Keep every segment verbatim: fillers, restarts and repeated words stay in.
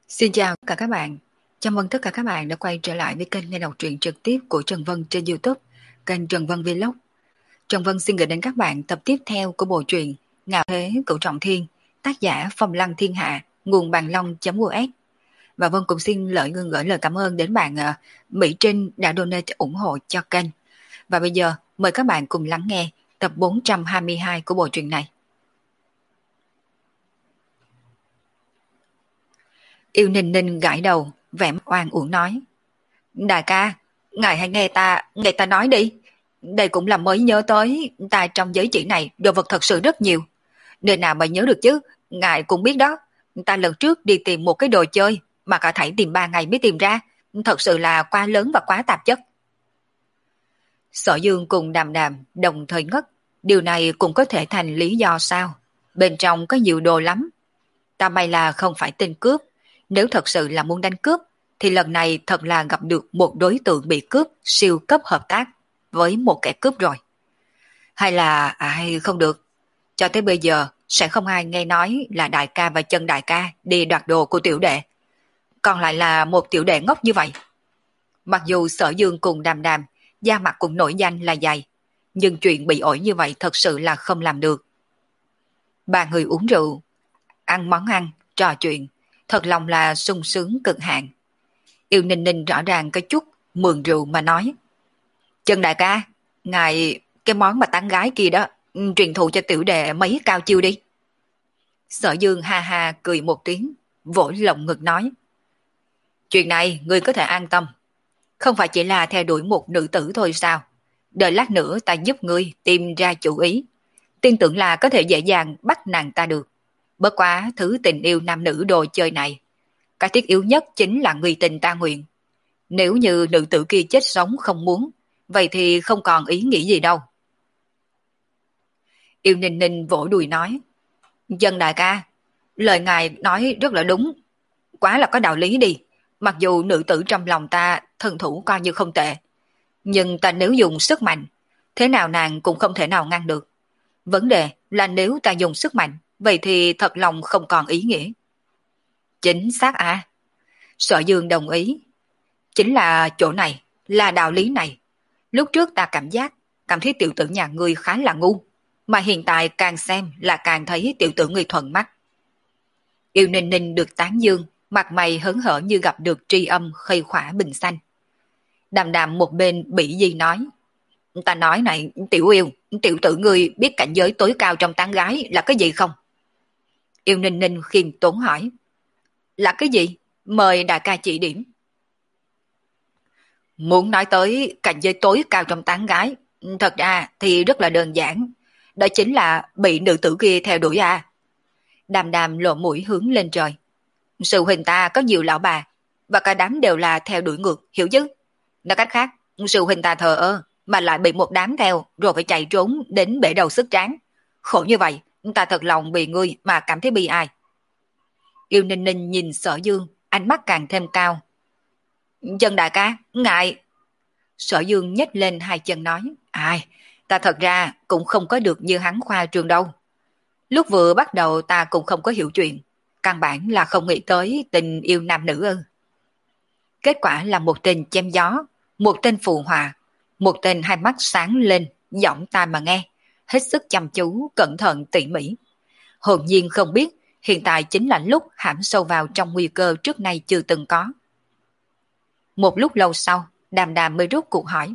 Xin chào tất cả các bạn. Chào mừng tất cả các bạn đã quay trở lại với kênh nghe đọc truyện trực tiếp của Trần Vân trên YouTube, kênh Trần Vân Vlog. Trần Vân xin gửi đến các bạn tập tiếp theo của bộ truyện Ngạo Thế Cửu Trọng Thiên, tác giả Phong Lăng Thiên Hạ, nguồn bàn long.us. Và Vân cũng xin lợi ngưng gửi lời cảm ơn đến bạn uh, Mỹ Trinh đã donate ủng hộ cho kênh. Và bây giờ mời các bạn cùng lắng nghe tập bốn trăm hai mươi hai của bộ truyện này. Yêu Ninh Ninh gãi đầu, vẻ mặt oan uổng nói: Đại ca, ngài hãy nghe ta, nghe ta nói đi. Đây cũng là mới nhớ tới, ta trong giới chỉ này đồ vật thật sự rất nhiều. Nơi nào mà nhớ được chứ, ngài cũng biết đó. Ta lần trước đi tìm một cái đồ chơi mà cả thảy tìm ba ngày mới tìm ra. Thật sự là quá lớn và quá tạp chất. Sở Dương cùng Đàm Đàm đồng thời ngất. Điều này cũng có thể thành lý do sao? Bên trong có nhiều đồ lắm. Ta may là không phải tên cướp. Nếu thật sự là muốn đánh cướp thì lần này thật là gặp được một đối tượng bị cướp siêu cấp hợp tác với một kẻ cướp rồi. Hay là ai không được. Cho tới bây giờ sẽ không ai nghe nói là đại ca và chân đại ca đi đoạt đồ của tiểu đệ. Còn lại là một tiểu đệ ngốc như vậy. Mặc dù Sở Dương cùng Đàm Đàm da mặt cũng nổi danh là dày, nhưng chuyện bị ổi như vậy thật sự là không làm được. Ba người uống rượu, ăn món ăn, trò chuyện, thật lòng là sung sướng cực hạn. Yêu Ninh Ninh rõ ràng có chút mượn rượu mà nói: Chân đại ca, ngài cái món mà tán gái kia đó, truyền thụ cho tiểu đệ mấy cao chiêu đi. Sở Dương ha ha cười một tiếng, vỗ lồng ngực nói: Chuyện này ngươi có thể an tâm, không phải chỉ là theo đuổi một nữ tử thôi sao? Đợi lát nữa ta giúp ngươi tìm ra chủ ý, tin tưởng là có thể dễ dàng bắt nàng ta được. Bất quá thứ tình yêu nam nữ đồ chơi này, cái thiết yếu nhất chính là người tình ta nguyện. Nếu như nữ tử kia chết sống không muốn, vậy thì không còn ý nghĩ gì đâu. Yêu Ninh Ninh vỗ đùi nói: Dân đại ca, lời ngài nói rất là đúng, quá là có đạo lý đi. Mặc dù nữ tử trong lòng ta thân thủ coi như không tệ, nhưng ta nếu dùng sức mạnh, thế nào nàng cũng không thể nào ngăn được. Vấn đề là nếu ta dùng sức mạnh, vậy thì thật lòng không còn ý nghĩa. Chính xác à? Sở Dương đồng ý. Chính là chỗ này, là đạo lý này. Lúc trước ta cảm giác, cảm thấy tiểu tử nhà ngươi khá là ngu, mà hiện tại càng xem là càng thấy tiểu tử ngươi thuận mắt. Yêu Ninh Ninh được tán dương, mặt mày hớn hở như gặp được tri âm khơi khỏa bình xanh. Đàm Đàm một bên bị gì nói: Ta nói này, tiểu yêu, tiểu tử ngươi biết cảnh giới tối cao trong tán gái là cái gì không? Yêu Ninh Ninh khiêm tốn hỏi: Là cái gì? Mời đại ca chỉ điểm. Muốn nói tới cảnh giới tối cao trong tán gái, thật ra thì rất là đơn giản. Đó chính là bị nữ tử kia theo đuổi à. Đàm Đàm lộ mũi hướng lên trời. Sư huynh ta có nhiều lão bà, và cả đám đều là theo đuổi ngược, hiểu chứ? Nói cách khác, sư huynh ta thờ ơ, mà lại bị một đám theo, rồi phải chạy trốn đến bể đầu sức tráng. Khổ như vậy, ta thật lòng vì ngươi mà cảm thấy bi ai. Yêu Ninh Ninh nhìn Sở Dương, ánh mắt càng thêm cao. Chân đại ca, ngại. Sở Dương nhếch lên hai chân nói: Ai, ta thật ra cũng không có được như hắn khoa trương đâu. Lúc vừa bắt đầu ta cũng không có hiểu chuyện, căn bản là không nghĩ tới tình yêu nam nữ ư. Kết quả là một tên chém gió, một tên phù hòa, một tên hai mắt sáng lên, giọng tai mà nghe, hết sức chăm chú, cẩn thận tỉ mỉ. Hồn nhiên không biết hiện tại chính là lúc hãm sâu vào trong nguy cơ trước nay chưa từng có. Một lúc lâu sau, Đàm Đàm mới rút cuộc hỏi: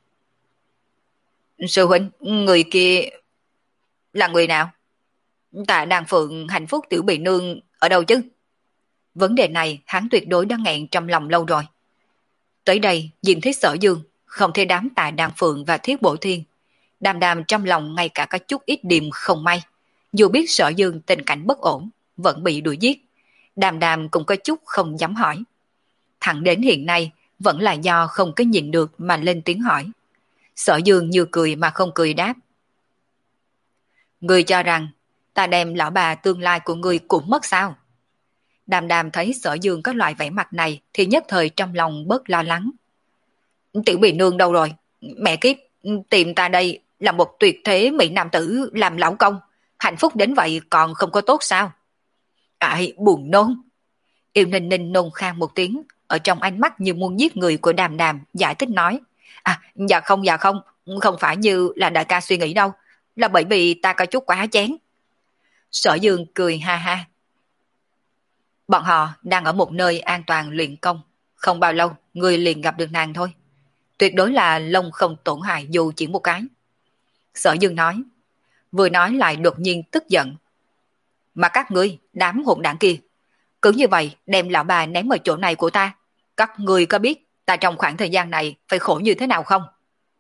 Sư huynh, người kia là người nào? Tạ Đàn Phượng hạnh phúc tiểu bị nương ở đâu chứ? Vấn đề này hắn tuyệt đối đã nghẹn trong lòng lâu rồi. Tới đây nhìn thấy Sở Dương, không thấy đám Tạ Đàn Phượng và Thiết Bổ Thiên, Đàm Đàm trong lòng ngay cả có chút ít điềm không may. Dù biết Sở Dương tình cảnh bất ổn, vẫn bị đuổi giết, Đàm Đàm cũng có chút không dám hỏi. Thẳng đến hiện nay vẫn là do không có nhìn được mà lên tiếng hỏi. Sở Dương như cười mà không cười đáp: Ngươi cho rằng ta đem lão bà tương lai của ngươi cũng mất sao? Đàm Đàm thấy Sở Dương có loại vẻ mặt này thì nhất thời trong lòng bớt lo lắng. Tiểu Bì Nương đâu rồi? Mẹ kiếp, tìm ta đây là một tuyệt thế mỹ nam tử làm lão công, hạnh phúc đến vậy còn không có tốt sao? Ai buồn nôn. Yêu Ninh Ninh nôn khan một tiếng, ở trong ánh mắt như muốn giết người của Đàm Đàm, giải thích nói. À, dạ không, dạ không, không phải như là đại ca suy nghĩ đâu, là bởi vì ta có chút quá chén. Sở Dương cười ha ha. Bọn họ đang ở một nơi an toàn luyện công, không bao lâu người liền gặp được nàng thôi. Tuyệt đối là lông không tổn hại dù chỉ một cái. Sở Dương nói, vừa nói lại đột nhiên tức giận. Mà các ngươi, đám hỗn đảng kia, cứ như vậy đem lão bà ném ở chỗ này của ta. Các ngươi có biết ta trong khoảng thời gian này phải khổ như thế nào không?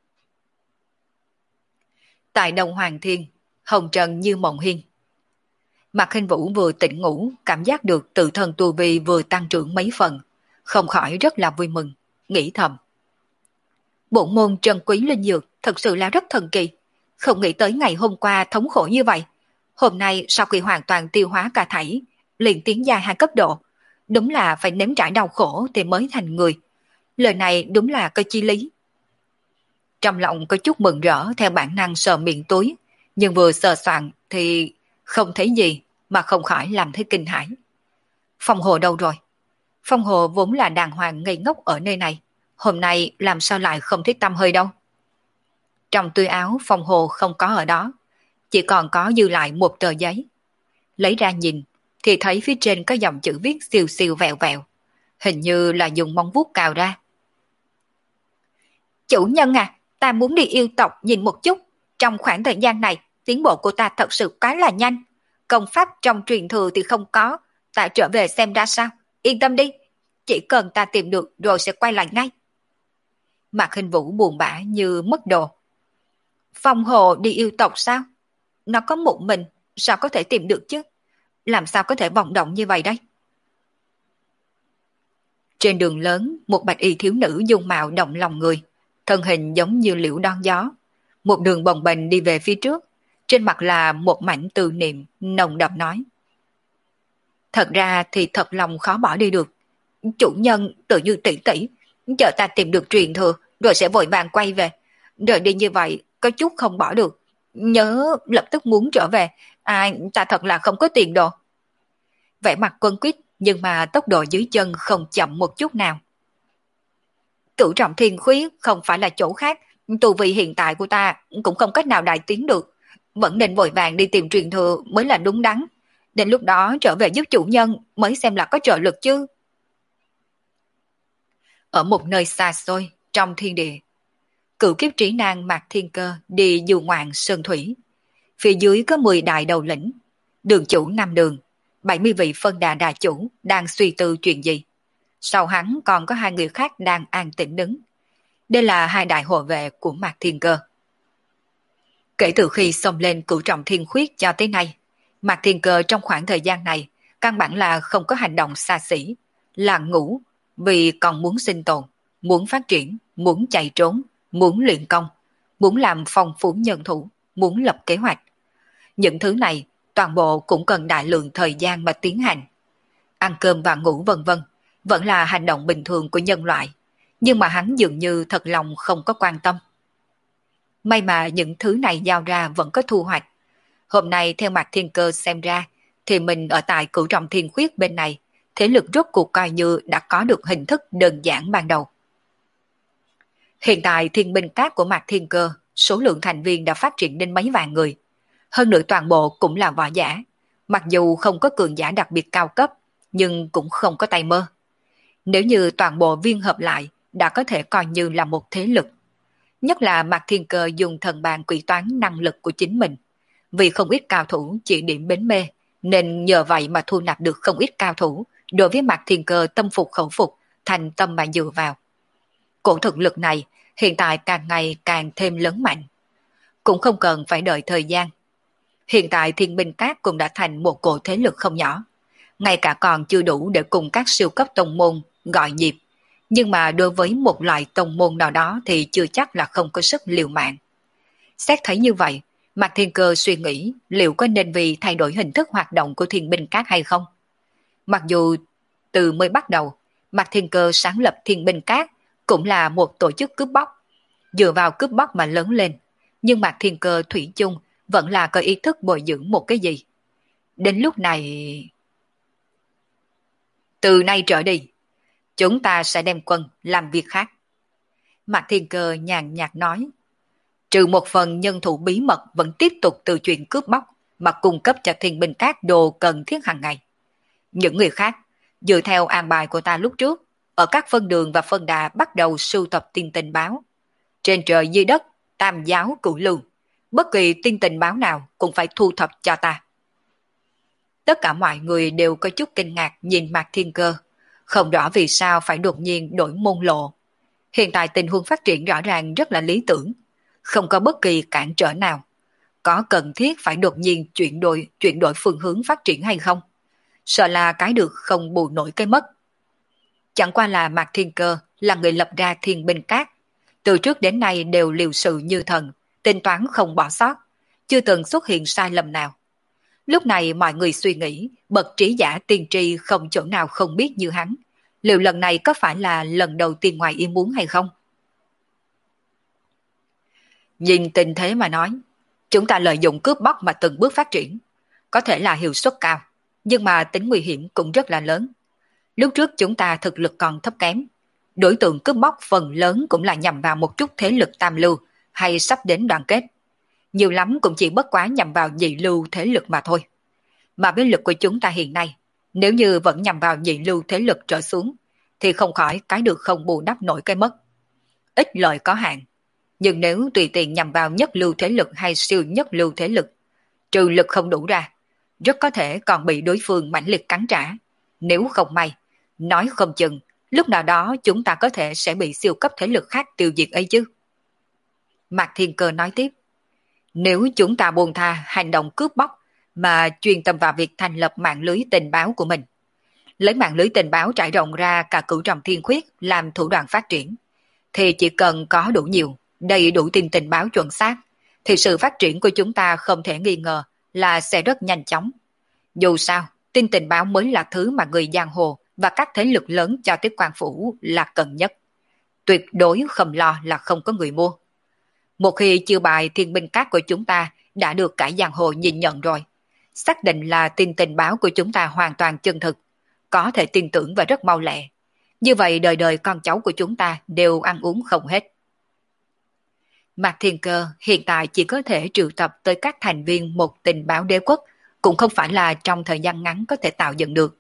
Tại Đông Hoàng Thiên, hồng trần như mộng hiên. Mạc Khinh Vũ vừa tỉnh ngủ, cảm giác được tự thân tu vi vừa tăng trưởng mấy phần, không khỏi rất là vui mừng, nghĩ thầm. Bổn môn trân quý linh dược thật sự là rất thần kỳ, không nghĩ tới ngày hôm qua thống khổ như vậy. Hôm nay sau khi hoàn toàn tiêu hóa cả thảy, liền tiến giai hai cấp độ, đúng là phải nếm trải đau khổ thì mới thành người. Lời này đúng là có chi lý. Trong lòng có chút mừng rỡ theo bản năng sờ miệng túi, nhưng vừa sờ soạn thì không thấy gì mà không khỏi làm thấy kinh hãi. Phong Hồ đâu rồi? Phong Hồ vốn là đàng hoàng ngây ngốc ở nơi này, hôm nay làm sao lại không thấy tăm hơi đâu. Trong túi áo Phong Hồ không có ở đó, chỉ còn có dư lại một tờ giấy. Lấy ra nhìn thì thấy phía trên có dòng chữ viết siêu siêu vẹo vẹo, hình như là dùng móng vuốt cào ra. Chủ nhân à, ta muốn đi yêu tộc nhìn một chút, trong khoảng thời gian này tiến bộ của ta thật sự quá là nhanh, công pháp trong truyền thừa thì không có, ta trở về xem ra sao, yên tâm đi, chỉ cần ta tìm được rồi sẽ quay lại ngay. Mạc Khinh Vũ buồn bã như mất đồ. Phong Hồ đi yêu tộc sao? Nó có một mình, sao có thể tìm được chứ? Làm sao có thể vọng động như vậy đây? Trên đường lớn, một bạch y thiếu nữ dung mạo động lòng người, thân hình giống như liễu đón gió. Một đường bồng bềnh đi về phía trước, trên mặt là một mảnh từ niệm, nồng đậm nói. Thật ra thì thật lòng khó bỏ đi được. Chủ nhân tự như tỷ tỷ, chờ ta tìm được truyền thừa, rồi sẽ vội vàng quay về. Rời đi như vậy, có chút không bỏ được. Nhớ lập tức muốn trở về, à, ta thật là không có tiền đồ. Vẻ mặt quân quyết, nhưng mà tốc độ dưới chân không chậm một chút nào. Cửu trọng thiên khuyết không phải là chỗ khác, tu vi hiện tại của ta cũng không cách nào đại tiến được, vẫn nên vội vàng đi tìm truyền thừa mới là đúng đắn. Đến lúc đó trở về giúp chủ nhân mới xem là có trợ lực chứ. Ở một nơi xa xôi, trong thiên địa, cửu kiếp trí nan Mạc Thiên Cơ đi du ngoạn sơn thủy. Phía dưới có mười đại đầu lĩnh, đường chủ năm đường, bảy mươi vị phân đà đà chủ đang suy tư chuyện gì. Sau hắn còn có hai người khác đang an tĩnh đứng. Đây là hai đại hộ vệ của Mạc Thiên Cơ. Kể từ khi xông lên cửu trọng thiên khuyết cho tới nay, Mạc Thiên Cơ trong khoảng thời gian này căn bản là không có hành động xa xỉ, là ngủ, vì còn muốn sinh tồn, muốn phát triển, muốn chạy trốn, muốn luyện công, muốn làm phong phú nhân thủ, muốn lập kế hoạch. Những thứ này toàn bộ cũng cần đại lượng thời gian mà tiến hành. Ăn cơm và ngủ vân vân vẫn là hành động bình thường của nhân loại, nhưng mà hắn dường như thật lòng không có quan tâm. May mà những thứ này giao ra vẫn có thu hoạch. Hôm nay theo Mạc Thiên Cơ xem ra, thì mình ở tại cửu trọng thiên khuyết bên này, thế lực rốt cuộc coi như đã có được hình thức đơn giản ban đầu. Hiện tại thiên binh các của Mạc Thiên Cơ, số lượng thành viên đã phát triển đến mấy vạn người. Hơn nữa toàn bộ cũng là võ giả, mặc dù không có cường giả đặc biệt cao cấp, nhưng cũng không có tay mơ. Nếu như toàn bộ viên hợp lại, đã có thể coi như là một thế lực. Nhất là Mạc Thiên Cơ dùng thần bàn quỷ toán năng lực của chính mình. Vì không ít cao thủ chỉ điểm bến mê, nên nhờ vậy mà thu nạp được không ít cao thủ, đối với Mạc Thiên Cơ tâm phục khẩu phục, thành tâm mà dựa vào. Cổ thực lực này hiện tại càng ngày càng thêm lớn mạnh. Cũng không cần phải đợi thời gian. Hiện tại thiên binh các cũng đã thành một cổ thế lực không nhỏ. Ngay cả còn chưa đủ để cùng các siêu cấp tông môn gọi nhịp. Nhưng mà đối với một loại tông môn nào đó thì chưa chắc là không có sức liều mạng. Xét thấy như vậy, Mạc Thiên Cơ suy nghĩ liệu có nên vì thay đổi hình thức hoạt động của thiên binh các hay không. Mặc dù từ mới bắt đầu, Mạc Thiên Cơ sáng lập thiên binh các cũng là một tổ chức cướp bóc. Dựa vào cướp bóc mà lớn lên, nhưng Mạc Thiên Cơ thủy chung vẫn là có ý thức bồi dưỡng một cái gì. Đến lúc này... Từ nay trở đi, chúng ta sẽ đem quân làm việc khác. Mạc Thiên Cơ nhàn nhạt nói, trừ một phần nhân thủ bí mật vẫn tiếp tục từ chuyện cướp bóc mà cung cấp cho Thiên Binh Các đồ cần thiết hàng ngày. Những người khác, dựa theo an bài của ta lúc trước, ở các phân đường và phân đà bắt đầu sưu tập tin tình báo. Trên trời dưới đất, tam giáo cửu lưu, bất kỳ tin tình báo nào cũng phải thu thập cho ta. Tất cả mọi người đều có chút kinh ngạc nhìn Mạc Thiên Cơ, không rõ vì sao phải đột nhiên đổi môn lộ. Hiện tại tình huống phát triển rõ ràng rất là lý tưởng, không có bất kỳ cản trở nào. Có cần thiết phải đột nhiên chuyển đổi, chuyển đổi phương hướng phát triển hay không? Sợ là cái được không bù nổi cái mất. Chẳng qua là Mạc Thiên Cơ là người lập ra Thiên Binh Các. Từ trước đến nay đều liều sự như thần, tính toán không bỏ sót, chưa từng xuất hiện sai lầm nào. Lúc này mọi người suy nghĩ, bậc trí giả tiên tri không chỗ nào không biết như hắn. Liệu lần này có phải là lần đầu tiên ngoài ý muốn hay không? Nhìn tình thế mà nói, chúng ta lợi dụng cướp bóc mà từng bước phát triển. Có thể là hiệu suất cao, nhưng mà tính nguy hiểm cũng rất là lớn. Lúc trước chúng ta thực lực còn thấp kém. Đối tượng cướp bóc phần lớn cũng là nhằm vào một chút thế lực tam lưu hay sắp đến đoàn kết. Nhiều lắm cũng chỉ bất quá nhằm vào nhị lưu thế lực mà thôi. Mà với lực của chúng ta hiện nay, nếu như vẫn nhằm vào nhị lưu thế lực trở xuống, thì không khỏi cái được không bù đắp nổi cái mất. Ít lợi có hạn, nhưng nếu tùy tiện nhằm vào nhất lưu thế lực hay siêu nhất lưu thế lực, trừ lực không đủ ra, rất có thể còn bị đối phương mãnh liệt cắn trả. Nếu không may, nói không chừng, lúc nào đó chúng ta có thể sẽ bị siêu cấp thế lực khác tiêu diệt ấy chứ. Mạc Thiên Cơ nói tiếp, nếu chúng ta buông tha hành động cướp bóc mà chuyên tâm vào việc thành lập mạng lưới tình báo của mình, lấy mạng lưới tình báo trải rộng ra cả cửu trọng thiên khuyết làm thủ đoạn phát triển, thì chỉ cần có đủ nhiều, đầy đủ tin tình báo chuẩn xác, thì sự phát triển của chúng ta không thể nghi ngờ là sẽ rất nhanh chóng. Dù sao, tin tình báo mới là thứ mà người giang hồ và các thế lực lớn cho tiếp quan phủ là cần nhất. Tuyệt đối không lo là không có người mua. Một khi chiêu bài Thiên Binh Các của chúng ta đã được cả giang hồ nhìn nhận rồi, xác định là tin tình báo của chúng ta hoàn toàn chân thực, có thể tin tưởng và rất mau lẹ. Như vậy đời đời con cháu của chúng ta đều ăn uống không hết. Mạc Thiên Cơ hiện tại chỉ có thể triệu tập tới các thành viên một tình báo đế quốc, cũng không phải là trong thời gian ngắn có thể tạo dựng được.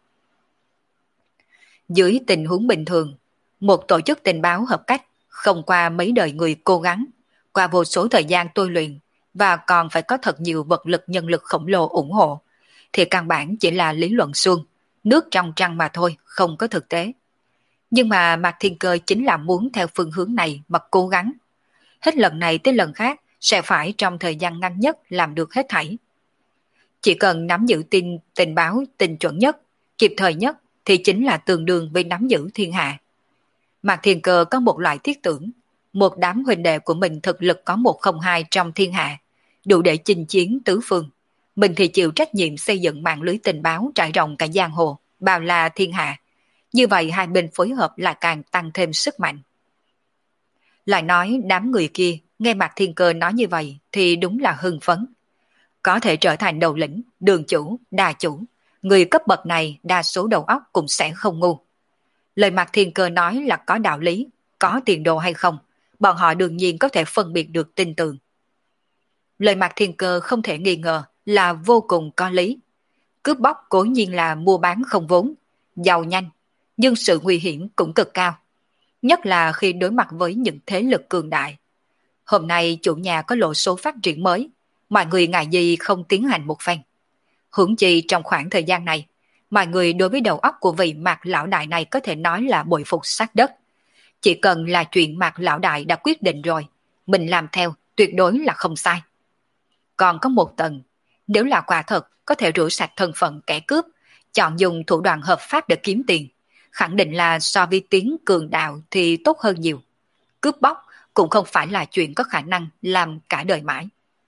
Dưới tình huống bình thường, một tổ chức tình báo hợp cách không qua mấy đời người cố gắng, qua vô số thời gian tôi luyện và còn phải có thật nhiều vật lực nhân lực khổng lồ ủng hộ, thì căn bản chỉ là lý luận suông, nước trong trăng mà thôi, không có thực tế. Nhưng mà Mạc Thiên Cơ chính là muốn theo phương hướng này mà cố gắng. Hết lần này tới lần khác sẽ phải trong thời gian ngắn nhất làm được hết thảy. Chỉ cần nắm giữ tin tình báo tình chuẩn nhất, kịp thời nhất thì chính là tương đương với nắm giữ thiên hạ. Mạc Thiên Cơ có một loại thiết tưởng, một đám huynh đệ của mình thực lực có một không hai trong thiên hạ, đủ để chinh chiến tứ phương. Mình thì chịu trách nhiệm xây dựng mạng lưới tình báo trải rộng cả giang hồ, bao la thiên hạ. Như vậy hai bên phối hợp lại càng tăng thêm sức mạnh. Lại nói đám người kia nghe Mạc Thiên Cơ nói như vậy thì đúng là hưng phấn. Có thể trở thành đầu lĩnh, đường chủ, đà chủ, người cấp bậc này đa số đầu óc cũng sẽ không ngu. Lời Mạc Thiên Cơ nói là có đạo lý, có tiền đồ hay không, bọn họ đương nhiên có thể phân biệt được tin tưởng. Lời Mạc Thiên Cơ không thể nghi ngờ là vô cùng có lý. Cướp bóc cố nhiên là mua bán không vốn, giàu nhanh, nhưng sự nguy hiểm cũng cực cao. Nhất là khi đối mặt với những thế lực cường đại. Hôm nay chủ nhà có lộ số phát triển mới, mọi người ngại gì không tiến hành một phen. Huống chi trong khoảng thời gian này, mọi người đối với đầu óc của vị Mạc lão đại này có thể nói là bội phục sát đất. Chỉ cần là chuyện Mạc lão đại đã quyết định rồi, mình làm theo tuyệt đối là không sai. Còn có một tầng, nếu là quả thật có thể rửa sạch thân phận kẻ cướp, chọn dùng thủ đoạn hợp pháp để kiếm tiền, khẳng định là so với tiếng cường đạo thì tốt hơn nhiều. Cướp bóc cũng không phải là chuyện có khả năng làm cả đời mãi.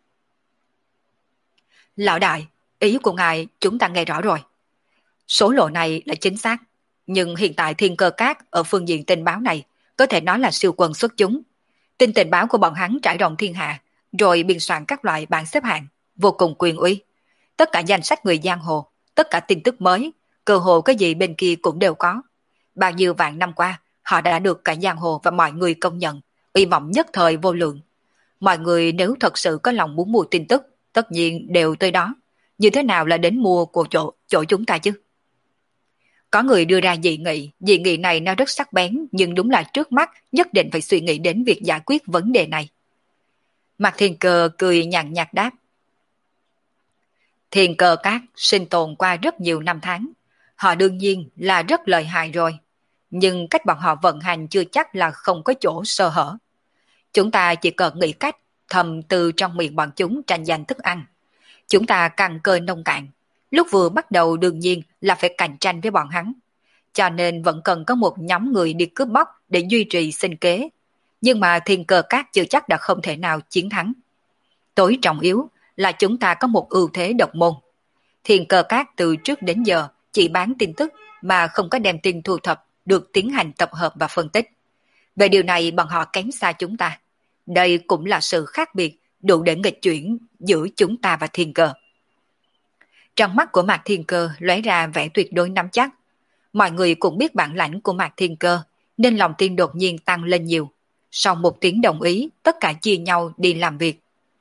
Lão đại, ý của ngài chúng ta nghe rõ rồi. Số lộ này là chính xác, nhưng hiện tại Thiên Cơ Các ở phương diện tình báo này có thể nói là siêu quần xuất chúng. Tin tình báo của bọn hắn trải rộng thiên hạ, rồi biên soạn các loại bảng xếp hạng, vô cùng quyền uy. Tất cả danh sách người giang hồ, tất cả tin tức mới, cơ hồ cái gì bên kia cũng đều có. Bao nhiêu vạn năm qua, họ đã được cả giang hồ và mọi người công nhận, uy vọng nhất thời vô lượng. Mọi người nếu thật sự có lòng muốn mua tin tức, tất nhiên đều tới đó. Như thế nào là đến mua của chỗ, chỗ chúng ta chứ? Có người đưa ra dị nghị, dị nghị này nó rất sắc bén, nhưng đúng là trước mắt nhất định phải suy nghĩ đến việc giải quyết vấn đề này. Mạc Thiên Cơ cười nhàn nhạt đáp. Thiên Cơ Các sinh tồn qua rất nhiều năm tháng, họ đương nhiên là rất lợi hại rồi, nhưng cách bọn họ vận hành chưa chắc là không có chỗ sơ hở. Chúng ta chỉ cần nghĩ cách thầm từ trong miệng bọn chúng tranh giành thức ăn. Chúng ta càng cơ nông cạn, lúc vừa bắt đầu đương nhiên là phải cạnh tranh với bọn hắn. Cho nên vẫn cần có một nhóm người đi cướp bóc để duy trì sinh kế. Nhưng mà Thiên Cơ Các chưa chắc đã không thể nào chiến thắng. Tối trọng yếu là chúng ta có một ưu thế độc môn. Thiên Cơ Các từ trước đến giờ chỉ bán tin tức mà không có đem tin thu thập được tiến hành tập hợp và phân tích. Về điều này bọn họ kém xa chúng ta. Đây cũng là sự khác biệt đủ để nghịch chuyển giữa chúng ta và Thiên Cơ. Trong mắt của Mạc Thiên Cơ lóe ra vẻ tuyệt đối nắm chắc. Mọi người cũng biết bản lãnh của Mạc Thiên Cơ, nên lòng tin đột nhiên tăng lên nhiều. Sau một tiếng đồng ý, tất cả chia nhau đi làm việc.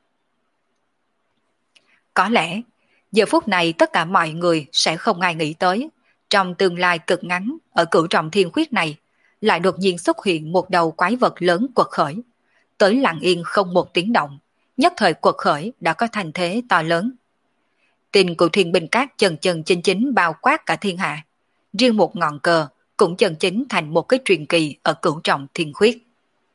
Có lẽ, giờ phút này tất cả mọi người sẽ không ai nghĩ tới. Trong tương lai cực ngắn, ở cửu trọng thiên khuyết này, lại đột nhiên xuất hiện một đầu quái vật lớn quật khởi. Tới lặng yên không một tiếng động, nhất thời quật khởi đã có thành thế to lớn. Tin của thiên binh các chân chân chính chính bao quát cả thiên hạ. Riêng một ngọn cờ cũng chân chính thành một cái truyền kỳ ở cửu trọng thiên khuyết.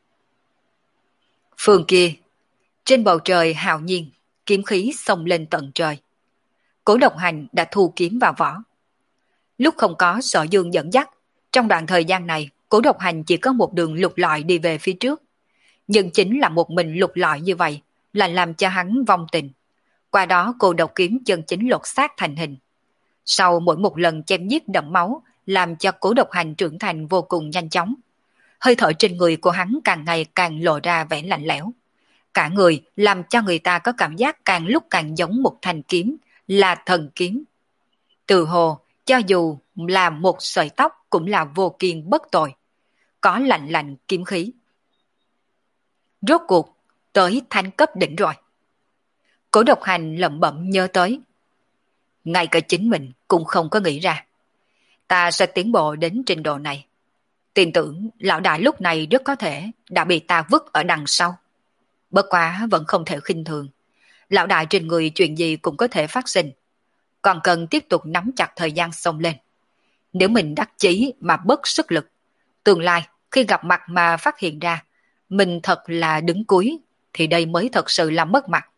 Phương kia, trên bầu trời hào nhiên, kiếm khí xông lên tận trời. Cố Độc Hành đã thu kiếm vào vỏ. Lúc không có Sở Dương dẫn dắt, trong đoạn thời gian này, Cố Độc Hành chỉ có một đường lục lọi đi về phía trước. Nhưng chính là một mình lục lọi như vậy, là làm cho hắn vong tình. Qua đó cô độc kiếm chân chính lột xác thành hình. Sau mỗi một lần chém giết đẫm máu, làm cho Cố Độc Hành trưởng thành vô cùng nhanh chóng. Hơi thở trên người của hắn càng ngày càng lộ ra vẻ lạnh lẽo. Cả người làm cho người ta có cảm giác càng lúc càng giống một thanh kiếm, là thần kiếm. Từ hồ, cho dù là một sợi tóc cũng là vô kiên bất tội. Có lạnh lạnh kiếm khí. Rốt cuộc, tới thanh cấp đỉnh rồi. Cố Độc Hành lẩm bẩm nhớ tới. Ngay cả chính mình cũng không có nghĩ ra. Ta sẽ tiến bộ đến trình độ này. Tin tưởng lão đại lúc này rất có thể đã bị ta vứt ở đằng sau. Bất quá vẫn không thể khinh thường. Lão đại trên người chuyện gì cũng có thể phát sinh. Còn cần tiếp tục nắm chặt thời gian xông lên. Nếu mình đắc chí mà bớt sức lực, tương lai khi gặp mặt mà phát hiện ra mình thật là đứng cuối, thì đây mới thật sự là mất mặt.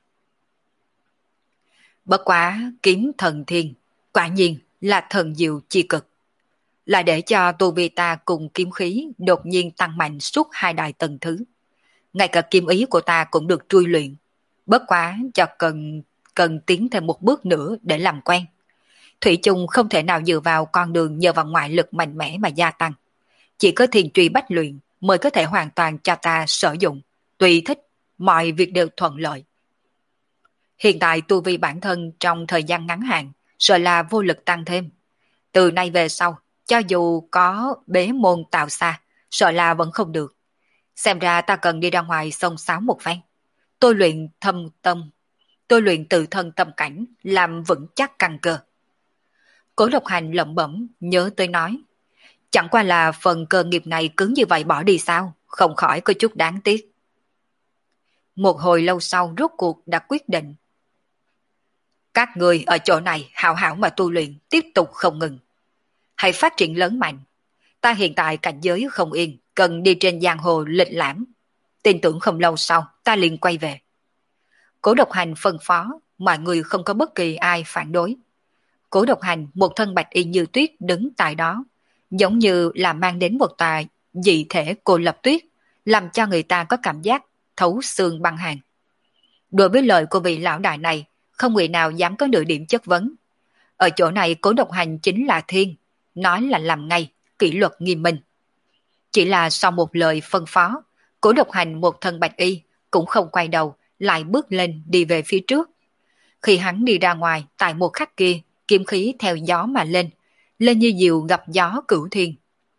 Bất quá kiếm thần thiên, quả nhiên là thần diệu chi cực. Là để cho tu vi ta cùng kiếm khí đột nhiên tăng mạnh suốt hai đại tầng thứ. Ngay cả kiếm ý của ta cũng được trui luyện. Bất quá cho cần, cần tiến thêm một bước nữa để làm quen. Thủy chung không thể nào dựa vào con đường nhờ vào ngoại lực mạnh mẽ mà gia tăng. Chỉ có thiền truy bách luyện mới có thể hoàn toàn cho ta sử dụng, tùy thích, mọi việc đều thuận lợi. Hiện tại tu vi bản thân trong thời gian ngắn hạn, sợ là vô lực tăng thêm. Từ nay về sau, cho dù có bế môn tạo xa, sợ là vẫn không được. Xem ra ta cần đi ra ngoài xông xáo một phen. Tôi luyện thâm tâm, tôi luyện tự thân tâm cảnh, làm vững chắc căn cơ. Cố Độc Hành lẩm bẩm, nhớ tới nói. Chẳng qua là phần cơ nghiệp này cứ như vậy bỏ đi sao, không khỏi có chút đáng tiếc. Một hồi lâu sau rốt cuộc đã quyết định. Các người ở chỗ này hảo hảo mà tu luyện, tiếp tục không ngừng. Hãy phát triển lớn mạnh. Ta hiện tại cảnh giới không yên, cần đi trên giang hồ lịch lãm. Tin tưởng không lâu sau, ta liền quay về. Cố Độc Hành phân phó, mọi người không có bất kỳ ai phản đối. Cố Độc Hành một thân bạch y như tuyết đứng tại đó, giống như là mang đến một tòa dị thể cô lập tuyết, làm cho người ta có cảm giác thấu xương băng hàn. Đối với lời của vị lão đại này, không người nào dám có nửa điểm chất vấn. Ở chỗ này Cố Độc Hành chính là thiên, nói là làm ngay, kỷ luật nghiêm minh. Chỉ là sau một lời phân phó, Cố Độc Hành một thân bạch y cũng không quay đầu, lại bước lên đi về phía trước. Khi hắn đi ra ngoài, tại một khắc kia, kiếm khí theo gió mà lên, lên như diều gặp gió cửu thiên.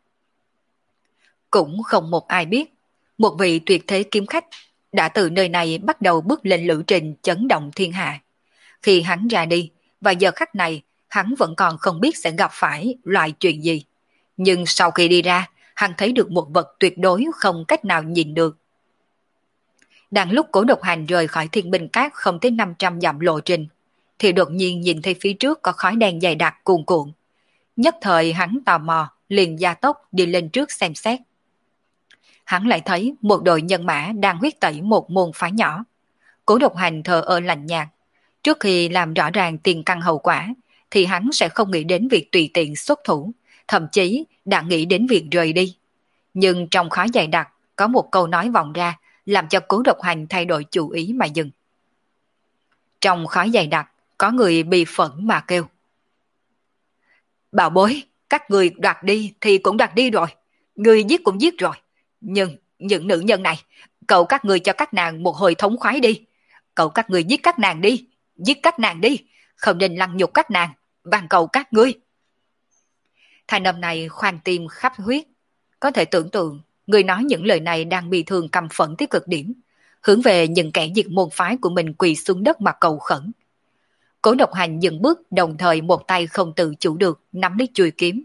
Cũng không một ai biết, một vị tuyệt thế kiếm khách đã từ nơi này bắt đầu bước lên lữ trình chấn động thiên hạ. Khi hắn ra đi, và giờ khắc này, hắn vẫn còn không biết sẽ gặp phải loại chuyện gì. Nhưng sau khi đi ra, hắn thấy được một vật tuyệt đối không cách nào nhìn được. Đang lúc Cố Độc Hành rời khỏi Thiên Binh Cát không tới năm trăm dặm lộ trình, thì đột nhiên nhìn thấy phía trước có khói đen dày đặc cuồn cuộn. Nhất thời hắn tò mò, liền gia tốc đi lên trước xem xét. Hắn lại thấy một đội nhân mã đang huyết tẩy một môn phái nhỏ. Cố Độc Hành thờ ơ lạnh nhạt. Trước khi làm rõ ràng tiền căn hậu quả, thì hắn sẽ không nghĩ đến việc tùy tiện xuất thủ, thậm chí đã nghĩ đến việc rời đi. Nhưng trong khói dày đặc, có một câu nói vọng ra, làm cho Cố Độc Hành thay đổi chủ ý mà dừng. Trong khói dày đặc, có người bị phẫn mà kêu. Bảo bối, các người đoạt đi thì cũng đoạt đi rồi, người giết cũng giết rồi. Nhưng những nữ nhân này, cậu các người cho các nàng một hồi thống khoái đi. Cậu các người giết các nàng đi, giết các nàng đi, không nên lăng nhục các nàng, van cầu các ngươi. Thanh âm này khoan tim khắp huyết. Có thể tưởng tượng, người nói những lời này đang bị thương căm phẫn tới cực điểm, hướng về những kẻ diệt môn phái của mình quỳ xuống đất mà cầu khẩn. Cố Độc Hành dừng bước, đồng thời một tay không tự chủ được nắm lấy chuôi kiếm.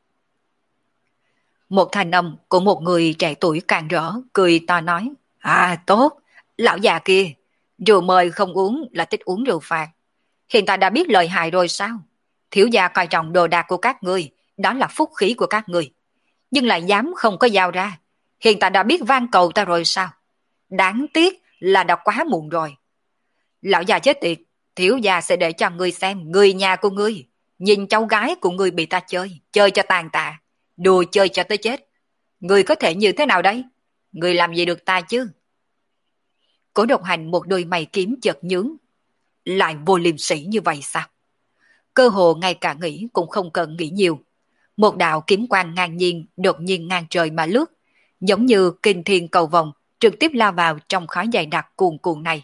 Một thanh âm của một người trẻ tuổi càng rỡ, cười to nói: À tốt, lão già kia, rượu mời không uống là thích uống rượu phạt. Hiện tại đã biết lời hại rồi sao? Thiếu gia coi trọng đồ đạc của các ngươi, đó là phúc khí của các ngươi, nhưng lại dám không có giao ra. Hiện tại đã biết van cầu ta rồi sao? Đáng tiếc là đã quá muộn rồi. Lão già chết tiệt, thiếu gia sẽ để cho ngươi xem người nhà của ngươi nhìn cháu gái của ngươi bị ta chơi, chơi cho tàn tạ, đùa chơi cho tới chết. Ngươi có thể như thế nào đấy? Ngươi làm gì được ta chứ? Cố Độc Hành một đôi mày kiếm chợt nhướng. Lại vô liêm sỉ như vậy sao? Cơ hồ ngay cả nghĩ cũng không cần nghĩ nhiều. Một đạo kiếm quang ngang nhiên đột nhiên ngang trời mà lướt, giống như kinh thiên cầu vồng, trực tiếp lao vào trong khói dày đặc cuồn cuộn này.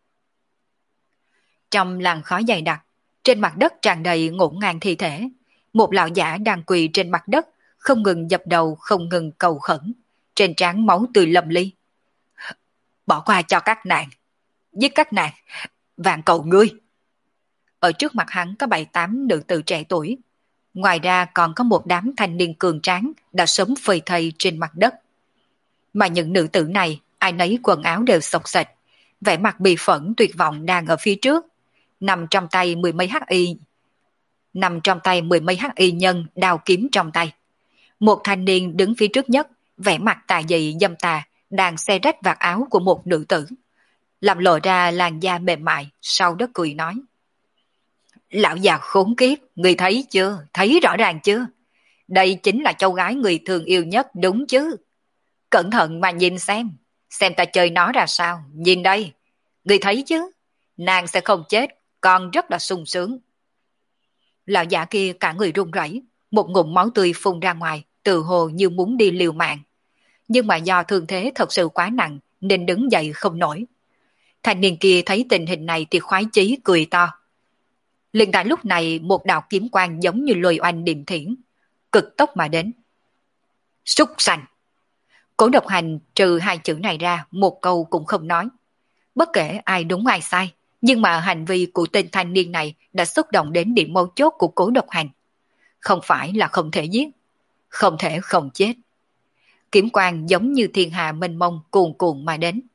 Trong làn khói dày đặc, trên mặt đất tràn đầy ngổn ngang thi thể. Một lão giả đang quỳ trên mặt đất, không ngừng dập đầu, không ngừng cầu khẩn, trên trán máu tươi lâm ly. Bỏ qua cho các nàng, giết các nàng, vạn cầu ngươi. Ở trước mặt hắn có bảy tám nữ tử trẻ tuổi. Ngoài ra còn có một đám thanh niên cường tráng đã sớm phơi thây trên mặt đất. Mà những nữ tử này, ai nấy quần áo đều xộc xệch, vẻ mặt bị phẫn tuyệt vọng đang ở phía trước, nằm trong tay mười mấy hắc y, nằm trong tay mười mấy hắc y nhân đao kiếm trong tay. Một thanh niên đứng phía trước nhất, vẻ mặt tà dị dâm tà, đang xé rách vạt áo của một nữ tử, làm lộ ra làn da mềm mại, sau đó cười nói: Lão già khốn kiếp, người thấy chưa, thấy rõ ràng chưa? Đây chính là cháu gái người thương yêu nhất đúng chứ? Cẩn thận mà nhìn xem, xem ta chơi nó ra sao, nhìn đây, người thấy chứ? Nàng sẽ không chết, còn rất là sung sướng. Lão già kia cả người run rẩy, một ngụm máu tươi phun ra ngoài, tự hồ như muốn đi liều mạng. Nhưng mà do thương thế thật sự quá nặng nên đứng dậy không nổi. Thanh niên kia thấy tình hình này thì khoái chí cười to. Liền tại lúc này một đạo kiếm quang giống như lôi oanh điềm thiển, cực tốc mà đến. Súc sanh! Cố Độc Hành trừ hai chữ này ra một câu cũng không nói. Bất kể ai đúng ai sai, nhưng mà hành vi của tên thanh niên này đã xúc động đến điểm mấu chốt của Cố Độc Hành. Không phải là không thể giết, không thể không chết. Kiếm quang giống như thiên hà mênh mông cuồn cuộn mà đến.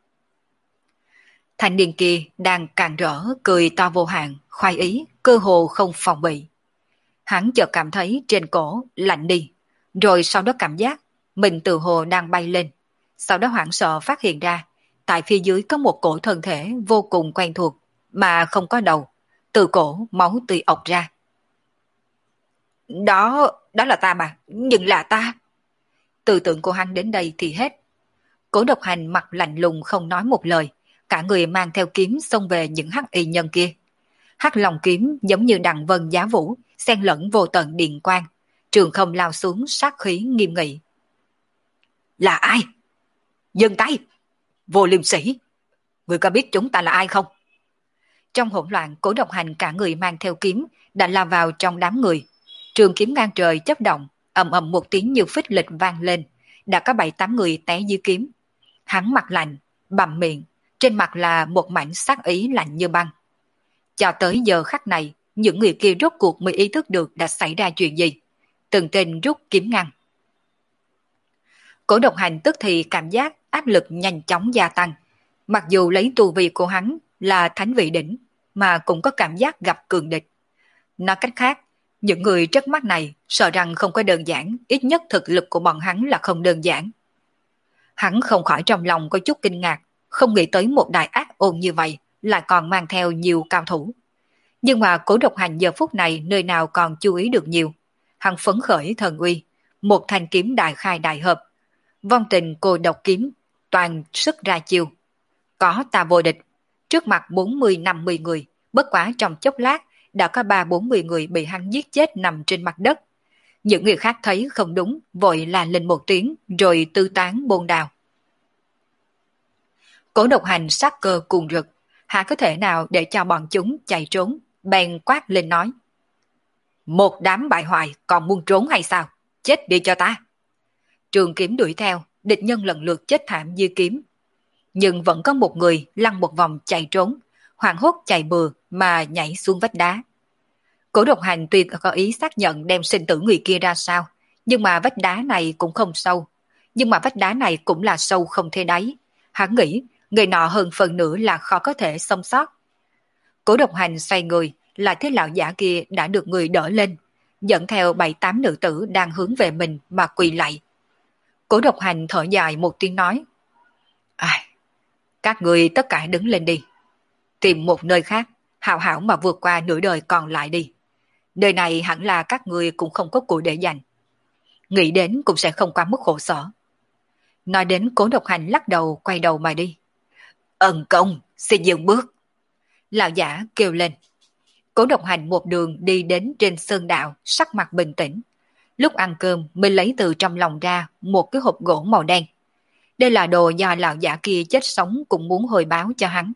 Thanh niên kia đang càng rỡ cười to vô hạn, khoái ý, cơ hồ không phòng bị. Hắn chợt cảm thấy trên cổ lạnh đi, rồi sau đó cảm giác mình tự hồ đang bay lên. Sau đó hoảng sợ phát hiện ra, tại phía dưới có một cổ thân thể vô cùng quen thuộc, mà không có đầu, từ cổ máu tươi ọc ra. Đó, đó là ta mà, nhưng là ta. Tư tưởng của hắn đến đây thì hết. Cố Độc Hành mặt lạnh lùng không nói một lời, cả người mang theo kiếm xông về những hắc y nhân kia. Hắc Long kiếm giống như đằng vân giá vũ, xen lẫn vô tận điện quang, trường không lao xuống sát khí nghiêm nghị. Là ai? Dừng tay! Vô liêm sỉ! Ngươi có biết chúng ta là ai không? Trong hỗn loạn, Cố Độc Hành cả người mang theo kiếm đã lao vào trong đám người. Trường kiếm ngang trời chớp động, ầm ầm một tiếng như phích lịch vang lên, đã có bảy tám người té dưới kiếm. Hắn mặt lạnh, bặm miệng, trên mặt là một mảnh sát ý lạnh như băng. Cho tới giờ khắc này, những người kia rốt cuộc mới ý thức được đã xảy ra chuyện gì. Từng tên rút kiếm ngăn. Cổ Độc Hành tức thì cảm giác áp lực nhanh chóng gia tăng. Mặc dù lấy tu vi của hắn là thánh vị đỉnh, mà cũng có cảm giác gặp cường địch. Nói cách khác, những người trước mắt này sợ rằng không có đơn giản, ít nhất thực lực của bọn hắn là không đơn giản. Hắn không khỏi trong lòng có chút kinh ngạc, không nghĩ tới một đại ác ôn như vậy, lại còn mang theo nhiều cao thủ. Nhưng mà Cổ Độc Hành giờ phút này nơi nào còn chú ý được nhiều. Hắn phấn khởi thần uy, một thanh kiếm đại khai đại hợp. Vong tình cô độc kiếm, toàn sức ra chiêu. Có ta vô địch, trước mặt bốn mươi năm mươi người, bất quá trong chốc lát, đã có ba bốn mươi người bị hắn giết chết nằm trên mặt đất. Những người khác thấy không đúng, vội là lên một tiếng, rồi tư tán bôn đào. Cổ Độc Hành sát cơ cuồng rực, há có thể nào để cho bọn chúng chạy trốn, bèn quát lên nói. Một đám bại hoại còn muốn trốn hay sao? Chết đi cho ta! Trường kiếm đuổi theo, địch nhân lần lượt chết thảm dưới kiếm. Nhưng vẫn có một người lăn một vòng chạy trốn, hoảng hốt chạy bừa mà nhảy xuống vách đá. Cổ Độc Hành tuy có ý xác nhận đem sinh tử người kia ra sao, nhưng mà vách đá này cũng không sâu. Nhưng mà vách đá này cũng là sâu không thể đáy. Hắn nghĩ, người nọ hơn phần nữa là khó có thể sống sót. Cổ Độc Hành xoay người, lại thấy lão giả kia đã được người đỡ lên, dẫn theo bảy tám nữ tử đang hướng về mình mà quỳ lạy. Cổ Độc Hành thở dài một tiếng nói. Ai, các người tất cả đứng lên đi. Tìm một nơi khác, hảo hảo mà vượt qua nửa đời còn lại đi. Đời này hẳn là các người cũng không có của để dành. Nghĩ đến cũng sẽ không quá mức khổ sở. Nói đến Cố Độc Hành lắc đầu quay đầu mà đi. Ân công, xin dừng bước. Lão giả kêu lên. Cố Độc Hành một đường đi đến trên sơn đạo, sắc mặt bình tĩnh. Lúc ăn cơm mới lấy từ trong lòng ra một cái hộp gỗ màu đen. Đây là đồ do lão giả kia chết sống cũng muốn hồi báo cho hắn.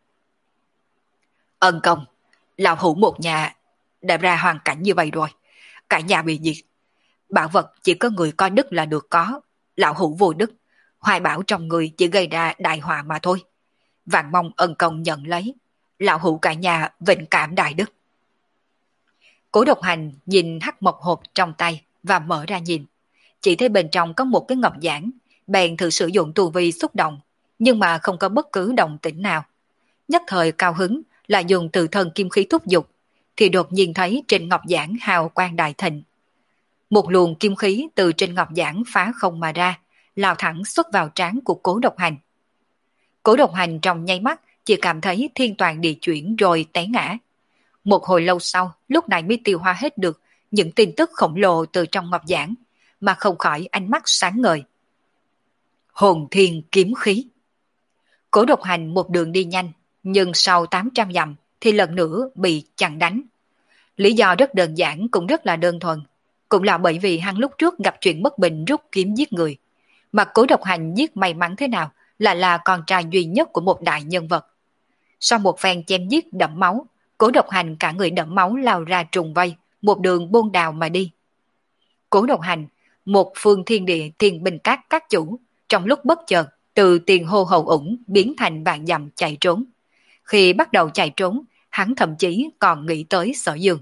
Ân công, lão hữu một nhà đã ra hoàn cảnh như vậy rồi. Cả nhà bị diệt. Bảo vật chỉ có người có đức là được có. Lão hữu vô đức. Hoài bảo trong người chỉ gây ra đại họa mà thôi. Vạn mong ân công nhận lấy. Lão hữu cả nhà vĩnh cảm đại đức. Cố Độc Hành nhìn hắc mộc hộp trong tay và mở ra nhìn. Chỉ thấy bên trong có một cái ngọc giản. Bèn thử sử dụng tu vi xúc động, nhưng mà không có bất cứ động tĩnh nào. Nhất thời cao hứng là dùng từ thân kim khí thúc dục, thì đột nhiên thấy trên ngọc giản hào quang đại thịnh. Một luồng kim khí từ trên ngọc giản phá không mà ra, lao thẳng xuất vào trán của Cố Độc Hành. Cố Độc Hành trong nháy mắt chỉ cảm thấy thiên toàn địa chuyển rồi té ngã. Một hồi lâu sau, lúc này mới tiêu hóa hết được những tin tức khổng lồ từ trong ngọc giản, mà không khỏi ánh mắt sáng ngời. Hồn thiên kiếm khí. Cố Độc Hành một đường đi nhanh, nhưng sau tám trăm dặm thì lần nữa bị chặn đánh. Lý do rất đơn giản cũng rất là đơn thuần, cũng là bởi vì hắn lúc trước gặp chuyện bất bình rút kiếm giết người, mà Cố Độc Hành giết may mắn thế nào là là con trai duy nhất của một đại nhân vật. Sau một phen chém giết đẫm máu, Cố Độc Hành cả người đẫm máu lao ra trùng vây, một đường buôn đào mà đi. Cố Độc Hành, một phương thiên địa thiên binh các các chủ, trong lúc bất chợt từ tiền hô hậu ủng biến thành vạn dặm chạy trốn. Khi bắt đầu chạy trốn, hắn thậm chí còn nghĩ tới Sở Dương.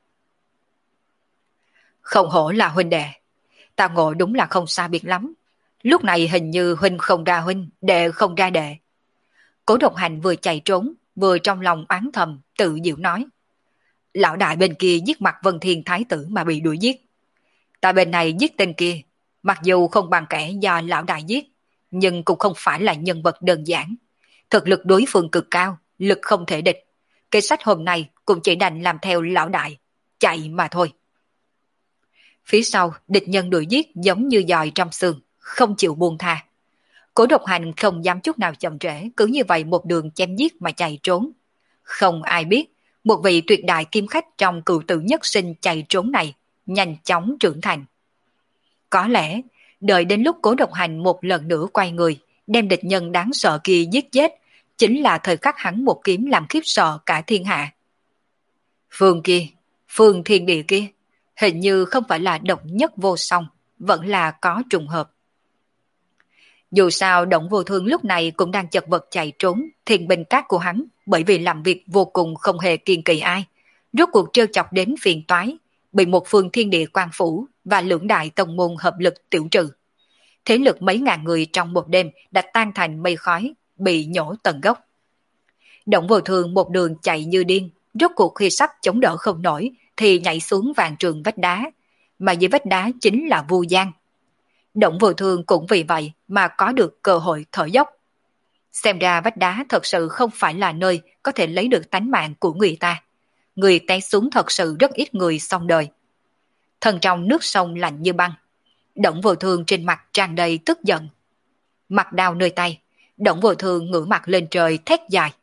Không hổ là huynh đệ, ta ngộ đúng là không xa biệt lắm. Lúc này hình như huynh không ra huynh, đệ không ra đệ. Cố Độc Hành vừa chạy trốn, vừa trong lòng oán thầm, tự diệu nói. Lão đại bên kia giết mặt Vân Thiên Thái tử mà bị đuổi giết. Ta bên này giết tên kia, mặc dù không bằng kẻ do lão đại giết, nhưng cũng không phải là nhân vật đơn giản. Thực lực đối phương cực cao, lực không thể địch. Kế sách hôm nay cũng chỉ đành làm theo lão đại, chạy mà thôi. Phía sau, địch nhân đuổi giết giống như dòi trong xương, không chịu buông tha. Cố Độc Hành không dám chút nào chậm trễ, cứ như vậy một đường chém giết mà chạy trốn. Không ai biết, một vị tuyệt đại kim khách trong cựu tử nhất sinh chạy trốn này, nhanh chóng trưởng thành. Có lẽ, đợi đến lúc Cố Độc Hành một lần nữa quay người, đem địch nhân đáng sợ kia giết chết, chính là thời khắc hắn một kiếm làm khiếp sợ cả thiên hạ. Phương kia, phương thiên địa kia, hình như không phải là độc nhất vô song, vẫn là có trùng hợp. Dù sao Đổng Vô Thương lúc này cũng đang chật vật chạy trốn thiên binh các của hắn, bởi vì làm việc vô cùng không hề kiên kỵ ai. Rốt cuộc trêu chọc đến phiền toái, bị một phương thiên địa quan phủ và lưỡng đại tông môn hợp lực tiểu trừ. Thế lực mấy ngàn người trong một đêm đã tan thành mây khói, bị nhổ tận gốc. Đổng Vô Thương một đường chạy như điên, rốt cuộc khi sắp chống đỡ không nổi thì nhảy xuống vạn trường vách đá, mà dưới vách đá chính là Vu Giang. Đổng Vô Thương cũng vì vậy mà có được cơ hội thở dốc. Xem ra vách đá thật sự không phải là nơi có thể lấy được tánh mạng của người ta. Người té xuống thật sự rất ít người xong đời. Thân trong nước sông lạnh như băng, Đổng Vô Thương trên mặt tràn đầy tức giận. Mặt đau nơi tay, Đổng Vô Thương ngửa mặt lên trời thét dài.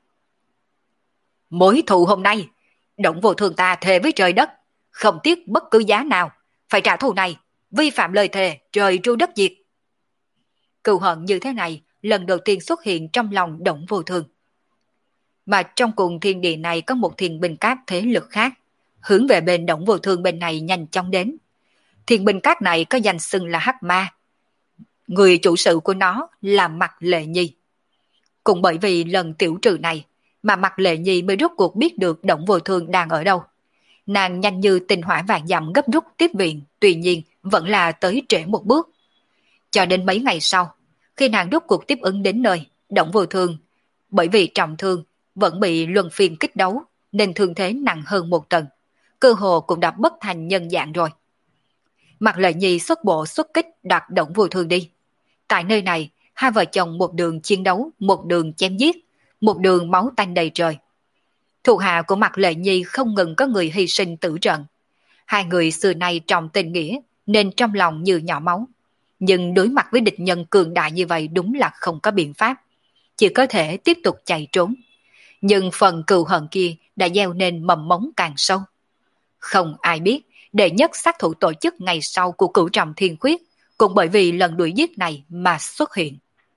Mối thù hôm nay, Đổng Vô Thương ta thề với trời đất, không tiếc bất cứ giá nào, phải trả thù này, vi phạm lời thề, trời tru đất diệt. Cừu hận như thế này lần đầu tiên xuất hiện trong lòng Đổng Vô Thương. Mà trong cùng thiên địa này có một thiên binh các thế lực khác, hướng về bên Đổng Vô Thương bên này nhanh chóng đến. Thiên binh các này có danh xưng là Hắc Ma. Người chủ sự của nó là Mạc Lệ Nhi. Cũng bởi vì lần tiểu trừ này mà Mạc Lệ Nhi mới rốt cuộc biết được Đổng Vô Thương đang ở đâu. Nàng nhanh như tinh hỏa vàng dặm gấp rút tiếp viện, tuy nhiên vẫn là tới trễ một bước. Cho đến mấy ngày sau, khi nàng rốt cuộc tiếp ứng đến nơi, Đổng Vô Thương, bởi vì trọng thương, vẫn bị luân phiên kích đấu, nên thương thế nặng hơn một tầng. Cơ hồ cũng đã bất thành nhân dạng rồi. Mạc Lệ Nhi xuất bộ xuất kích đoạt Đổng Vô Thương đi. Tại nơi này, hai vợ chồng một đường chiến đấu, một đường chém giết, một đường máu tanh đầy trời. Thuộc hạ của Mạc Lệ Nhi không ngừng có người hy sinh tử trận. Hai người xưa nay trọng tình nghĩa, nên trong lòng như nhỏ máu. Nhưng đối mặt với địch nhân cường đại như vậy đúng là không có biện pháp. Chỉ có thể tiếp tục chạy trốn. Nhưng phần cừu hận kia đã gieo nên mầm mống càng sâu. Không ai biết, đệ nhất sát thủ tổ chức ngày sau của Cửu Trọng Thiên Khuyết cũng bởi vì lần đuổi giết này mà xuất hiện.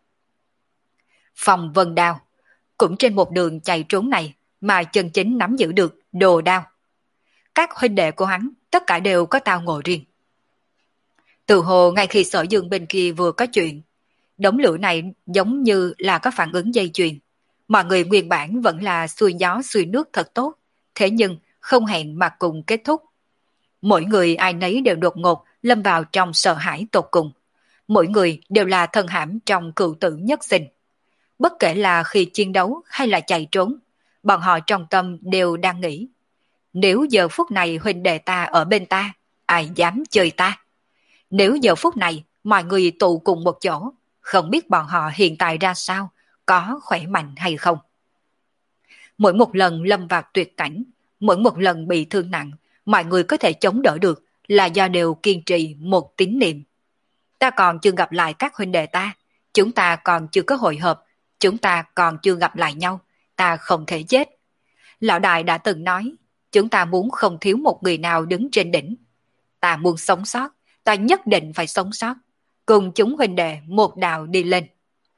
Phong Vân Đao cũng trên một đường chạy trốn này mà chân chính nắm giữ được đồ đao. Các huynh đệ của hắn tất cả đều có tao ngộ riêng. Từ hồ ngay khi Sở Dương bên kia vừa có chuyện, đống lửa này giống như là có phản ứng dây chuyền. Mọi người nguyên bản vẫn là xuôi gió xuôi nước thật tốt, thế nhưng không hẹn mà cùng kết thúc. Mỗi người ai nấy đều đột ngột lâm vào trong sợ hãi tột cùng. Mỗi người đều là thân hãm trong cựu tử nhất sinh. Bất kể là khi chiến đấu hay là chạy trốn, bọn họ trong tâm đều đang nghĩ. Nếu giờ phút này huynh đệ ta ở bên ta, ai dám chơi ta? Nếu giờ phút này mọi người tụ cùng một chỗ, không biết bọn họ hiện tại ra sao, có khỏe mạnh hay không? Mỗi một lần lâm vào tuyệt cảnh, mỗi một lần bị thương nặng, mọi người có thể chống đỡ được là do đều kiên trì một tín niệm. Ta còn chưa gặp lại các huynh đệ ta, chúng ta còn chưa có hội hợp, chúng ta còn chưa gặp lại nhau, ta không thể chết. Lão đại đã từng nói, chúng ta muốn không thiếu một người nào đứng trên đỉnh. Ta muốn sống sót, ta nhất định phải sống sót, cùng chúng huynh đệ một đạo đi lên.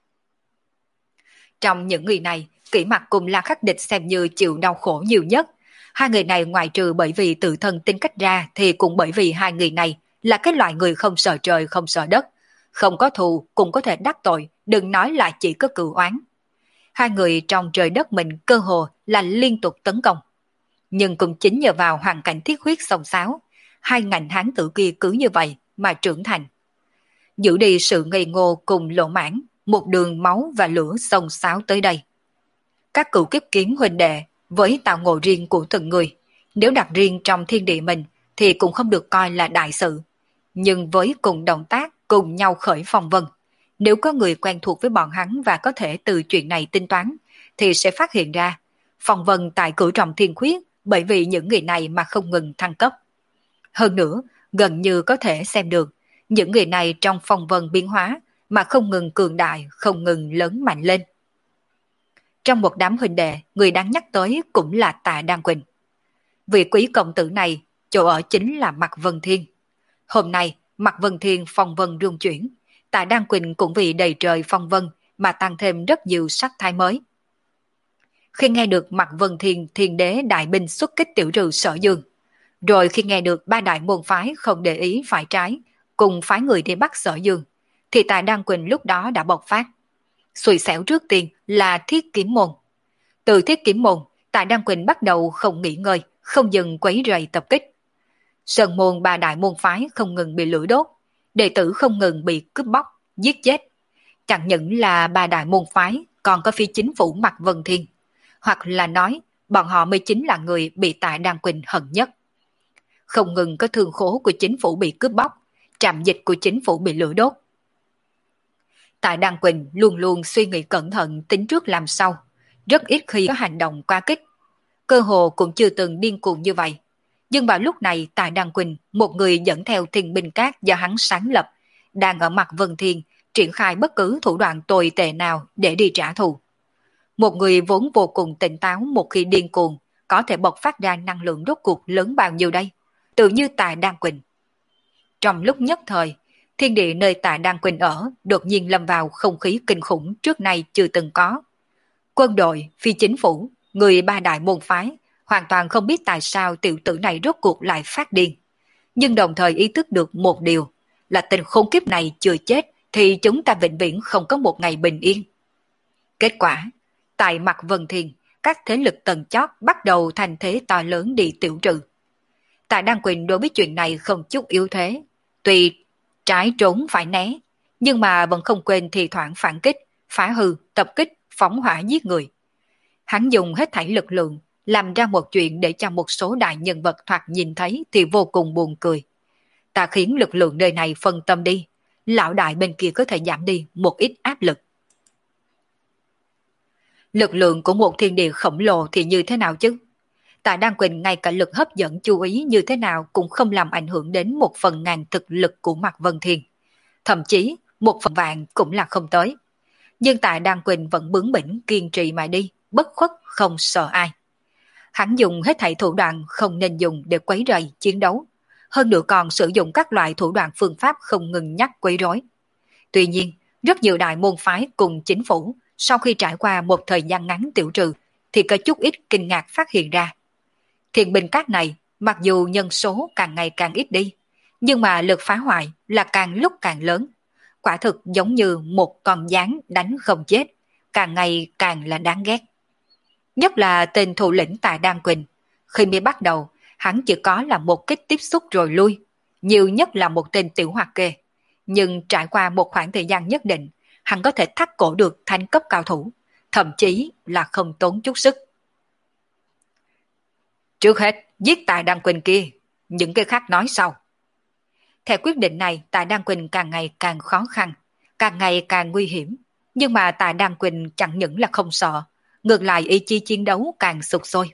Trong những người này, Kỷ Mặc cùng La Khắc Địch xem như chịu đau khổ nhiều nhất. Hai người này ngoại trừ bởi vì tự thân tính cách ra thì cũng bởi vì hai người này là cái loại người không sợ trời không sợ đất. Không có thù cũng có thể đắc tội, đừng nói là chỉ có cừu oán. Hai người trong trời đất mình cơ hồ là liên tục tấn công. Nhưng cũng chính nhờ vào hoàn cảnh thiết huyết xông xáo, hai ngành hán tử kia cứ như vậy mà trưởng thành. Giữ đi sự ngây ngô cùng lộ mãn, một đường máu và lửa xông xáo tới đây. Các cựu kiếp kiến huynh đệ với tạo ngộ riêng của từng người, nếu đặt riêng trong thiên địa mình thì cũng không được coi là đại sự. Nhưng với cùng động tác, cùng nhau khởi phong vân, nếu có người quen thuộc với bọn hắn và có thể từ chuyện này tính toán, thì sẽ phát hiện ra phong vân tại Cửu Trọng Thiên Khuyết bởi vì những người này mà không ngừng thăng cấp. Hơn nữa, gần như có thể xem được những người này trong phong vân biến hóa mà không ngừng cường đại, không ngừng lớn mạnh lên. Trong một đám huynh đệ, người đáng nhắc tới cũng là Tạ Đan Quỳnh. Vị quý công tử này, chỗ ở chính là Mạc Vân Thiên. Hôm nay, Mạc Vân Thiên phong vân rung chuyển, Tạ Đan Quỳnh cũng vì đầy trời phong vân mà tăng thêm rất nhiều sắc thái mới. Khi nghe được Mạc Vân Thiên thiên đế đại binh xuất kích tiểu trừ Sở Dương, Rồi khi nghe được ba đại môn phái không để ý phải trái, cùng phái người đi bắt Sở Dương, thì Tài Đăng Quỳnh lúc đó đã bộc phát. Xui xẻo trước tiên là Thiết Kiếm Môn. Từ Thiết Kiếm Môn, Tài Đăng Quỳnh bắt đầu không nghỉ ngơi, không dừng quấy rầy tập kích. Sơn môn ba đại môn phái không ngừng bị lửa đốt, đệ tử không ngừng bị cướp bóc, giết chết. Chẳng những là ba đại môn phái, còn có phi chính phủ Mạc Vân Thiên. Hoặc là nói, bọn họ mới chính là người bị Tài Đăng Quỳnh hận nhất. Không ngừng có thương khố của chính phủ bị cướp bóc, trạm dịch của chính phủ bị lửa đốt. Tài Đăng Quỳnh luôn luôn suy nghĩ cẩn thận tính trước làm sau, rất ít khi có hành động quá kích. Cơ hồ cũng chưa từng điên cuồng như vậy. Nhưng vào lúc này Tài Đăng Quỳnh, một người dẫn theo thiên binh cát do hắn sáng lập, đang ở mặt Vân Thiên triển khai bất cứ thủ đoạn tồi tệ nào để đi trả thù. Một người vốn vô cùng tỉnh táo một khi điên cuồng, có thể bộc phát ra năng lượng rốt cuộc lớn bao nhiêu đây? Tự như Tài Đăng Quỳnh. Trong lúc nhất thời, thiên địa nơi Tài Đăng Quỳnh ở đột nhiên lâm vào không khí kinh khủng trước nay chưa từng có. Quân đội, phi chính phủ, người ba đại môn phái hoàn toàn không biết tại sao tiểu tử này rốt cuộc lại phát điên. Nhưng đồng thời ý thức được một điều, là tình khốn kiếp này chưa chết thì chúng ta vĩnh viễn không có một ngày bình yên. Kết quả, tại mặt Vân Thiên, các thế lực tầng chót bắt đầu thành thế to lớn đi tiểu trừ. Tài Đăng Quỳnh đối với chuyện này không chút yếu thế, tuy trái trốn phải né, nhưng mà vẫn không quên thì thoảng phản kích, phá hư, tập kích, phóng hỏa giết người. Hắn dùng hết thảy lực lượng, làm ra một chuyện để cho một số đại nhân vật thoạt nhìn thấy thì vô cùng buồn cười. Ta khiến lực lượng nơi này phân tâm đi, lão đại bên kia có thể giảm đi một ít áp lực. Lực lượng của một thiên địa khổng lồ thì như thế nào chứ? Tạ Đăng Quỳnh ngay cả lực hấp dẫn chú ý như thế nào cũng không làm ảnh hưởng đến một phần ngàn thực lực của Mạc Vân Thiên. Thậm chí, một phần vạn cũng là không tới. Nhưng Tạ Đăng Quỳnh vẫn bướng bỉnh kiên trì mà đi, bất khuất không sợ ai. Hắn dùng hết thảy thủ đoạn không nên dùng để quấy rầy chiến đấu, hơn nữa còn sử dụng các loại thủ đoạn phương pháp không ngừng nhắc quấy rối. Tuy nhiên, rất nhiều đại môn phái cùng chính phủ sau khi trải qua một thời gian ngắn tiểu trừ thì có chút ít kinh ngạc phát hiện ra. Thiện binh các này mặc dù nhân số càng ngày càng ít đi, nhưng mà lực phá hoại là càng lúc càng lớn. Quả thực giống như một con gián đánh không chết, càng ngày càng là đáng ghét. Nhất là tên thủ lĩnh Tạ Đăng Quỳnh, khi mới bắt đầu, hắn chỉ có là một kích tiếp xúc rồi lui, nhiều nhất là một tên tiểu hoạt kê. Nhưng trải qua một khoảng thời gian nhất định, hắn có thể thắt cổ được thánh cấp cao thủ, thậm chí là không tốn chút sức. Trước hết, giết Tạ Đăng Quỳnh kia, những cái khác nói sau. Theo quyết định này, Tạ Đăng Quỳnh càng ngày càng khó khăn, càng ngày càng nguy hiểm. Nhưng mà Tạ Đăng Quỳnh chẳng những là không sợ, ngược lại ý chí chiến đấu càng sục sôi.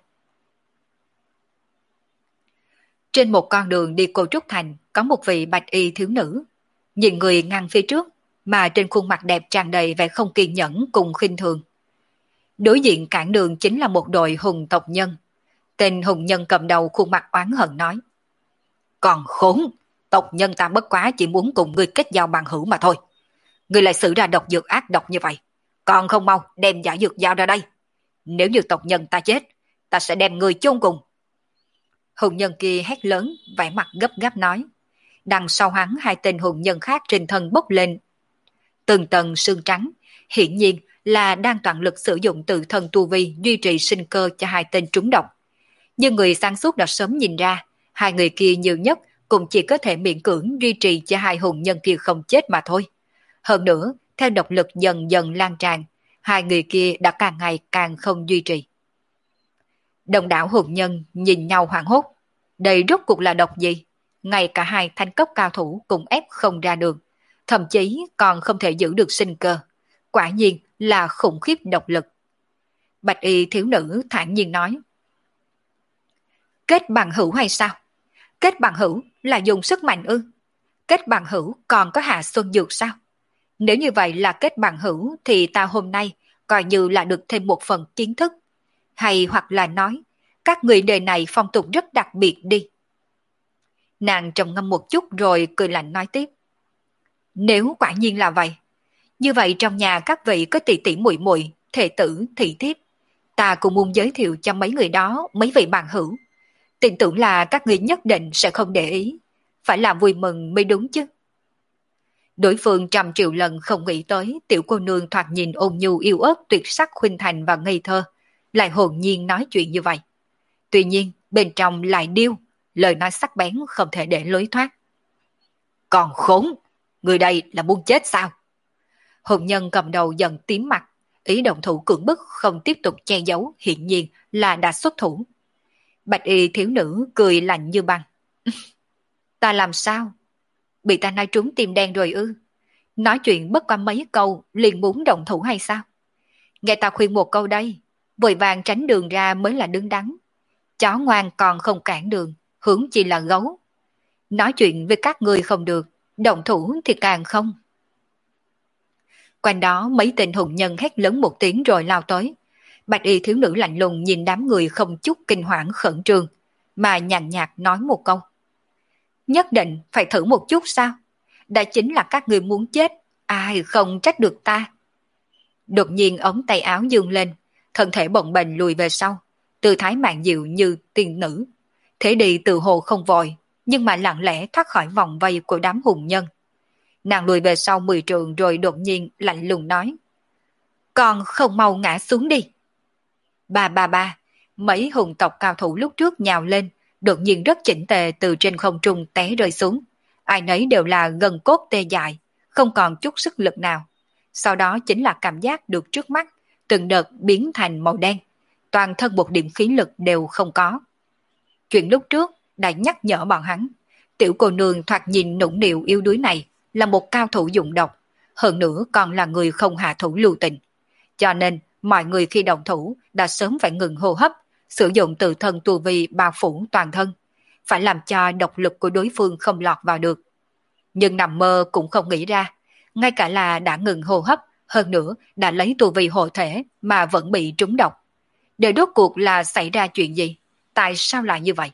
Trên một con đường đi Cô Trúc Thành có một vị bạch y thiếu nữ. Nhìn người ngang phía trước, mà trên khuôn mặt đẹp tràn đầy vẻ không kiên nhẫn cùng khinh thường. Đối diện cản đường chính là một đội hùng tộc nhân. Tên hùng nhân cầm đầu khuôn mặt oán hận nói: Còn khốn, tộc nhân ta bất quá chỉ muốn cùng ngươi kết giao bằng hữu mà thôi. Ngươi lại xử ra độc dược ác độc như vậy, còn không mau đem giả dược giao ra đây. Nếu như tộc nhân ta chết, ta sẽ đem người chôn cùng. Hùng nhân kia hét lớn, vẻ mặt gấp gáp nói. Đằng sau hắn hai tên hùng nhân khác trên thân bốc lên từng tầng sương trắng, hiển nhiên là đang toàn lực sử dụng tự thân tu vi duy trì sinh cơ cho hai tên trúng độc. Nhưng người sáng suốt đã sớm nhìn ra, hai người kia nhiều nhất cũng chỉ có thể miễn cưỡng duy trì cho hai hùng nhân kia không chết mà thôi. Hơn nữa, theo độc lực dần dần lan tràn, hai người kia đã càng ngày càng không duy trì. Đồng đảo hùng nhân nhìn nhau hoảng hốt. Đây rốt cuộc là độc gì? Ngay cả hai thanh cấp cao thủ cũng ép không ra đường, thậm chí còn không thể giữ được sinh cơ. Quả nhiên là khủng khiếp độc lực. Bạch y thiếu nữ thản nhiên nói. Kết bằng hữu hay sao? Kết bằng hữu là dùng sức mạnh ư? Kết bằng hữu còn có hạ xuân dược sao? Nếu như vậy là kết bằng hữu thì ta hôm nay coi như là được thêm một phần kiến thức. Hay hoặc là nói, các người đời này phong tục rất đặc biệt đi. Nàng trầm ngâm một chút rồi cười lạnh nói tiếp. Nếu quả nhiên là vậy, như vậy trong nhà các vị có tỷ tỷ muội muội, thể tử, thị thiếp, ta cũng muốn giới thiệu cho mấy người đó mấy vị bạn hữu. tin tưởng là các ngươi nhất định sẽ không để ý, phải làm vui mừng mới đúng chứ. Đối phương trăm triệu lần không nghĩ tới tiểu cô nương thoạt nhìn ôn nhu yêu ớt tuyệt sắc khuynh thành và ngây thơ, lại hồn nhiên nói chuyện như vậy. Tuy nhiên, bên trong lại điêu, lời nói sắc bén không thể để lối thoát. Còn khốn, người đây là muốn chết sao? Hồn nhân cầm đầu dần tím mặt, ý động thủ cưỡng bức không tiếp tục che giấu, hiện nhiên là đã xuất thủ. Bạch y thiếu nữ cười lạnh như băng. Ta làm sao? Bị ta nói trúng tim đen rồi ư? Nói chuyện bất qua mấy câu liền muốn động thủ hay sao? Nghe ta khuyên một câu đây, vội vàng tránh đường ra mới là đứng đắn. Chó ngoan còn không cản đường, hướng chỉ là gấu. Nói chuyện với các người không được, động thủ thì càng không. Quanh đó mấy tên hùng nhân hét lớn một tiếng rồi lao tới. Bạch y thiếu nữ lạnh lùng nhìn đám người không chút kinh hoảng khẩn trương, mà nhàn nhạt nói một câu. Nhất định phải thử một chút sao? Đã chính là các người muốn chết, ai không trách được ta. Đột nhiên ống tay áo dương lên, thân thể bồng bềnh lùi về sau, tư thái mạn dịu như tiên nữ. Thế đi từ hồ không vội, nhưng mà lặng lẽ thoát khỏi vòng vây của đám hùng nhân. Nàng lùi về sau mười trường rồi đột nhiên lạnh lùng nói. Còn không mau ngã xuống đi. Ba ba ba, mấy hùng tộc cao thủ lúc trước nhào lên, đột nhiên rất chỉnh tề từ trên không trung té rơi xuống. Ai nấy đều là gân cốt tê dại, không còn chút sức lực nào. Sau đó chính là cảm giác được trước mắt, từng đợt biến thành màu đen. Toàn thân một điểm khí lực đều không có. Chuyện lúc trước đã nhắc nhở bọn hắn. Tiểu cô nương thoạt nhìn nũng nịu yếu đuối này là một cao thủ dụng độc, hơn nữa còn là người không hạ thủ lưu tình. Cho nên mọi người khi động thủ đã sớm phải ngừng hô hấp, sử dụng tự thân tu vi bao phủ toàn thân, phải làm cho độc lực của đối phương không lọt vào được. Nhưng nằm mơ cũng không nghĩ ra, ngay cả là đã ngừng hô hấp, hơn nữa đã lấy tu vi hộ thể mà vẫn bị trúng độc. Để rốt cuộc là xảy ra chuyện gì? Tại sao lại như vậy?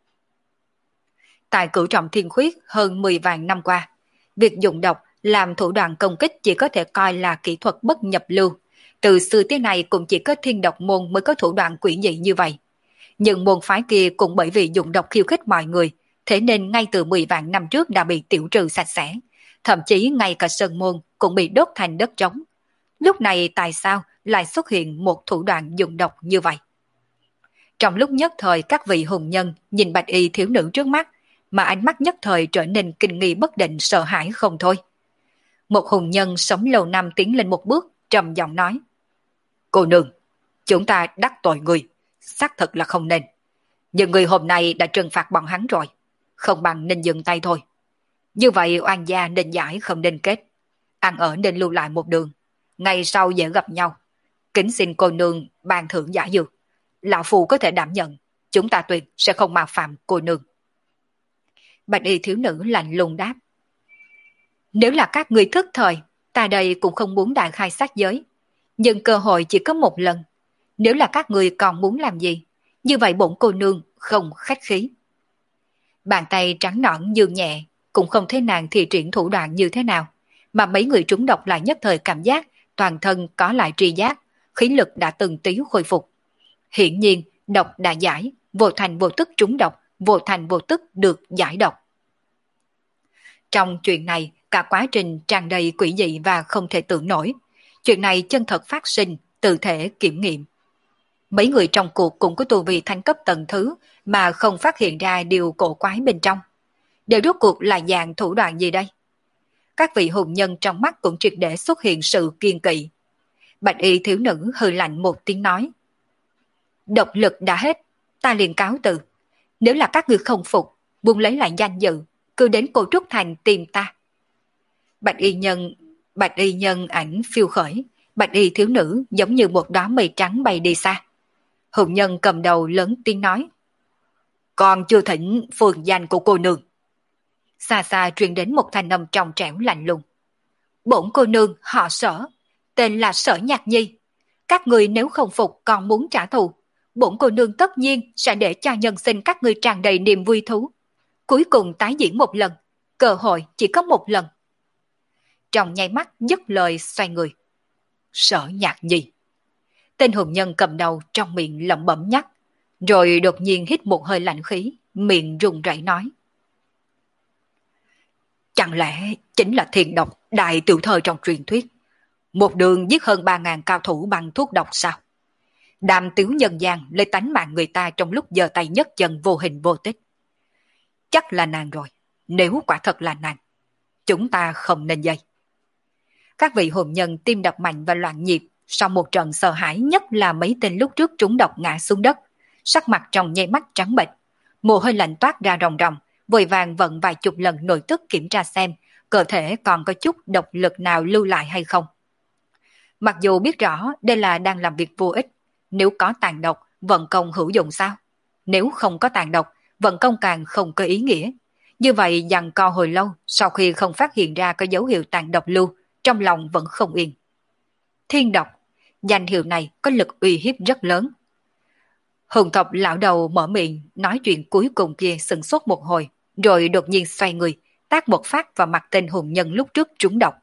Tại cửu trọng thiên khuyết hơn mười vạn năm qua, việc dùng độc làm thủ đoạn công kích chỉ có thể coi là kỹ thuật bất nhập lưu. Từ xưa tới nay cũng chỉ có thiên độc môn mới có thủ đoạn quỷ dị như vậy. Nhưng môn phái kia cũng bởi vì dùng độc khiêu khích mọi người, thế nên ngay từ mười vạn năm trước đã bị tiểu trừ sạch sẽ. Thậm chí ngay cả sơn môn cũng bị đốt thành đất trống. Lúc này tại sao lại xuất hiện một thủ đoạn dùng độc như vậy? Trong lúc nhất thời các vị hùng nhân nhìn bạch y thiếu nữ trước mắt, mà ánh mắt nhất thời trở nên kinh nghi bất định sợ hãi không thôi. Một hùng nhân sống lâu năm tiến lên một bước, trầm giọng nói. Cô nương, chúng ta đắc tội người, xác thực là không nên. Nhưng người hôm nay đã trừng phạt bọn hắn rồi, không bằng nên dừng tay thôi. Như vậy oan gia nên giải không nên kết. Ăn ở nên lưu lại một đường, ngày sau dễ gặp nhau. Kính xin cô nương ban thưởng giả dược. Lão Phu có thể đảm nhận, chúng ta tuyệt sẽ không mạo phạm cô nương. Bạch y thiếu nữ lạnh lùng đáp. Nếu là các người thức thời, ta đây cũng không muốn đại khai sát giới. Nhưng cơ hội chỉ có một lần. Nếu là các người còn muốn làm gì, như vậy bổn cô nương không khách khí. Bàn tay trắng nõn dương nhẹ, cũng không thấy nàng thi triển thủ đoạn như thế nào, mà mấy người trúng độc lại nhất thời cảm giác toàn thân có lại tri giác, khí lực đã từng tí khôi phục. Hiển nhiên, độc đã giải, vô thành vô tức trúng độc, vô thành vô tức được giải độc. Trong chuyện này, cả quá trình tràn đầy quỷ dị và không thể tưởng nổi. Chuyện này chân thật phát sinh, tự thể kiểm nghiệm. Mấy người trong cuộc cũng có tu vi thánh cấp tầng thứ mà không phát hiện ra điều cổ quái bên trong. Đều rốt cuộc là dạng thủ đoạn gì đây? Các vị hùng nhân trong mắt cũng triệt để xuất hiện sự kiên kỵ. Bạch y thiếu nữ hừ lạnh một tiếng nói. Độc lực đã hết, ta liền cáo từ. Nếu là các ngươi không phục, buông lấy lại danh dự, cứ đến Cô Trúc Thành tìm ta. Bạch y nhân, bạch y nhân ảnh phiêu khởi, bạch y thiếu nữ giống như một đóa mây trắng bay đi xa. Hùng nhân cầm đầu lớn tiếng nói. Còn chưa thỉnh phường danh của cô nương. Xa xa truyền đến một thanh âm trong trẻo lạnh lùng. Bổn cô nương họ Sở, tên là Sở Nhạc Nhi. Các người nếu không phục còn muốn trả thù, bổn cô nương tất nhiên sẽ để cho nhân sinh các người tràn đầy niềm vui thú. Cuối cùng tái diễn một lần, cơ hội chỉ có một lần. Trong nháy mắt dứt lời xoay người. Sở Nhạc Nhi. Tên hùng nhân cầm đầu trong miệng lẩm bẩm nhắc. rồi đột nhiên hít một hơi lạnh khí, miệng run rẩy nói. Chẳng lẽ chính là thiên độc đại tiểu thơ trong truyền thuyết, một đường giết hơn ba ngàn cao thủ bằng thuốc độc sao? Đàm tiểu nhân gian lấy tánh mạng người ta trong lúc giơ tay nhấc chân vô hình vô tích. Chắc là nàng rồi, nếu quả thật là nàng, chúng ta không nên dây. Các vị hồn nhân tim đập mạnh và loạn nhịp, sau một trận sợ hãi, nhất là mấy tên lúc trước trúng độc ngã xuống đất, sắc mặt trong nháy mắt trắng bệch, mồ hôi lạnh toát ra ròng ròng, vội vàng vận vài chục lần nội tức kiểm tra xem cơ thể còn có chút độc lực nào lưu lại hay không. Mặc dù biết rõ đây là đang làm việc vô ích, nếu có tàn độc, vận công hữu dụng sao? Nếu không có tàn độc, vận công càng không có ý nghĩa. Như vậy giằng co hồi lâu, sau khi không phát hiện ra có dấu hiệu tàn độc lưu, trong lòng vẫn không yên. Thiên độc, danh hiệu này có lực uy hiếp rất lớn. Hùng tộc lão đầu mở miệng nói chuyện cuối cùng kia sừng sốt một hồi, rồi đột nhiên xoay người, tác một phát vào mặt tên hùng nhân lúc trước trúng độc.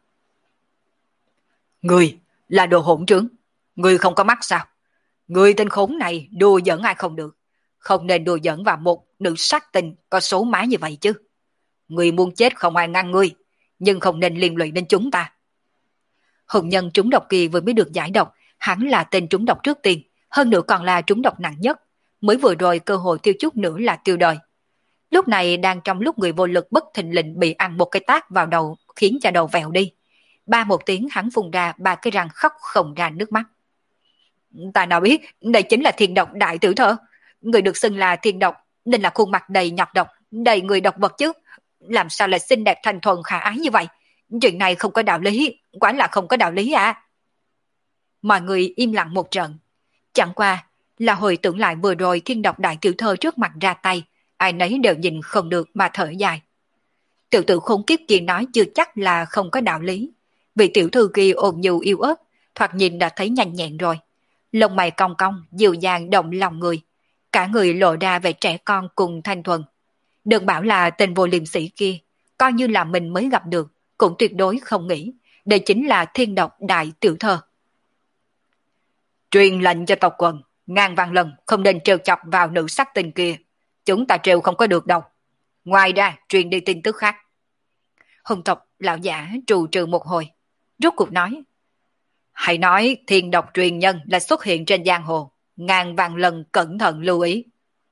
Người là đồ hỗn trướng, người không có mắt sao? Người tên khốn này đùa giỡn ai không được, không nên đùa giỡn vào một nữ sát tinh có số má như vậy chứ. Người muốn chết không ai ngăn ngươi, nhưng không nên liên lụy đến chúng ta. Hùng nhân trúng độc kia vừa mới được giải độc, hắn là tên trúng độc trước tiên, hơn nữa còn là trúng độc nặng nhất, mới vừa rồi cơ hội tiêu chút nữa là tiêu đời. Lúc này đang trong lúc người vô lực bất thình lình bị ăn một cái tát vào đầu, khiến cho đầu vẹo đi. Ba một tiếng hắn phun ra ba cái răng khóc không ra nước mắt. Ta nào biết, đây chính là thiên độc đại tử thơ. Người được xưng là thiên độc, nên là khuôn mặt đầy nhọc độc, đầy người độc vật chứ. Làm sao lại xinh đẹp thanh thuần khả ái như vậy? Chuyện này không có đạo lý, quả là không có đạo lý à. Mọi người im lặng một trận. Chẳng qua là hồi tưởng lại vừa rồi thiên độc đại tiểu thơ trước mặt ra tay, ai nấy đều nhìn không được mà thở dài. Tiểu tử khốn kiếp kia nói chưa chắc là không có đạo lý. Vị tiểu thư kia ôn nhu yêu ớt, thoạt nhìn đã thấy nhanh nhẹn rồi. Lông mày cong cong, dịu dàng động lòng người. Cả người lộ ra vẻ trẻ con cùng thanh thuần. Đừng bảo là tên vô liêm sĩ kia, coi như là mình mới gặp được, cũng tuyệt đối không nghĩ đây chính là thiên độc đại tiểu thơ. Truyền lệnh cho tộc quần, ngàn vạn lần không nên trêu chọc vào nữ sắc tình kia. Chúng ta trêu không có được đâu. Ngoài ra, truyền đi tin tức khác. Hùng tộc lão giả trù trừ một hồi, rốt cuộc nói. Hãy nói thiên độc truyền nhân là xuất hiện trên giang hồ, ngàn vạn lần cẩn thận lưu ý.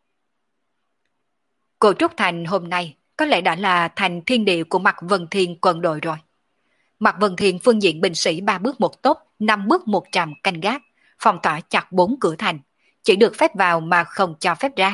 Cô Trúc Thành hôm nay có lẽ đã là thành thiên địa của Mạc Vân Thiên quân đội rồi. Mạc Vân Thiên phương diện binh sĩ ba bước một tốc, năm bước một tràm canh gác, phong tỏa chặt bốn cửa thành, chỉ được phép vào mà không cho phép ra.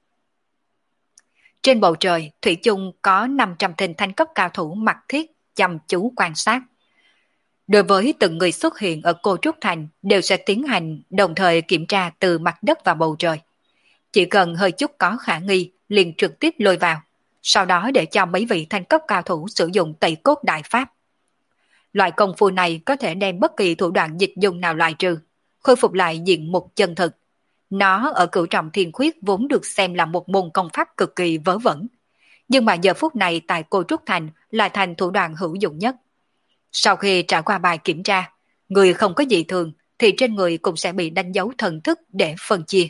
Trên bầu trời, thủy chung có năm trăm tên thanh cấp cao thủ mặc thiết chăm chú quan sát. Đối với từng người xuất hiện ở Cô Trúc Thành đều sẽ tiến hành đồng thời kiểm tra từ mặt đất và bầu trời. Chỉ cần hơi chút có khả nghi liền trực tiếp lôi vào, sau đó để cho mấy vị thanh cấp cao thủ sử dụng tẩy cốt đại pháp. Loại công phu này có thể đem bất kỳ thủ đoạn dịch dùng nào loại trừ, khôi phục lại diện mục chân thực. Nó ở cửu trọng thiên khuyết vốn được xem là một môn công pháp cực kỳ vớ vẩn. Nhưng mà giờ phút này tại Cô Trúc Thành lại thành thủ đoạn hữu dụng nhất. Sau khi trải qua bài kiểm tra, người không có dị thường thì trên người cũng sẽ bị đánh dấu thần thức để phân chia.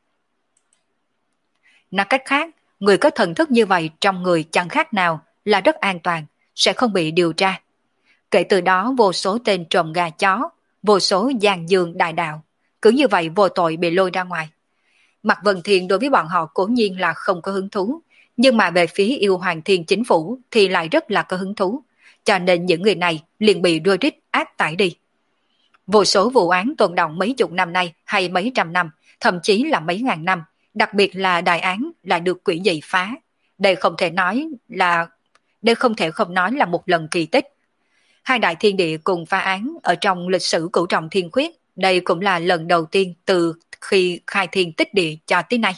Nói cách khác, người có thần thức như vậy trong người chẳng khác nào là rất an toàn, sẽ không bị điều tra. Kể từ đó vô số tên trộm gà chó, vô số gian dương đại đạo, cứ như vậy vô tội bị lôi ra ngoài. Mạc Vân Thiên đối với bọn họ cố nhiên là không có hứng thú, nhưng mà về phía yêu hoàng thiên chính phủ thì lại rất là có hứng thú, cho nên những người này liền bị đuôi rít áp tải đi. Vô số vụ án tồn động mấy chục năm nay hay mấy trăm năm, thậm chí là mấy ngàn năm, đặc biệt là đại án lại được quỷ dị phá. Đây không thể nói là đây không thể không nói là một lần kỳ tích. Hai đại thiên địa cùng phá án ở trong lịch sử cửu trọng thiên khuyết, đây cũng là lần đầu tiên từ khi khai thiên tích địa cho tới nay.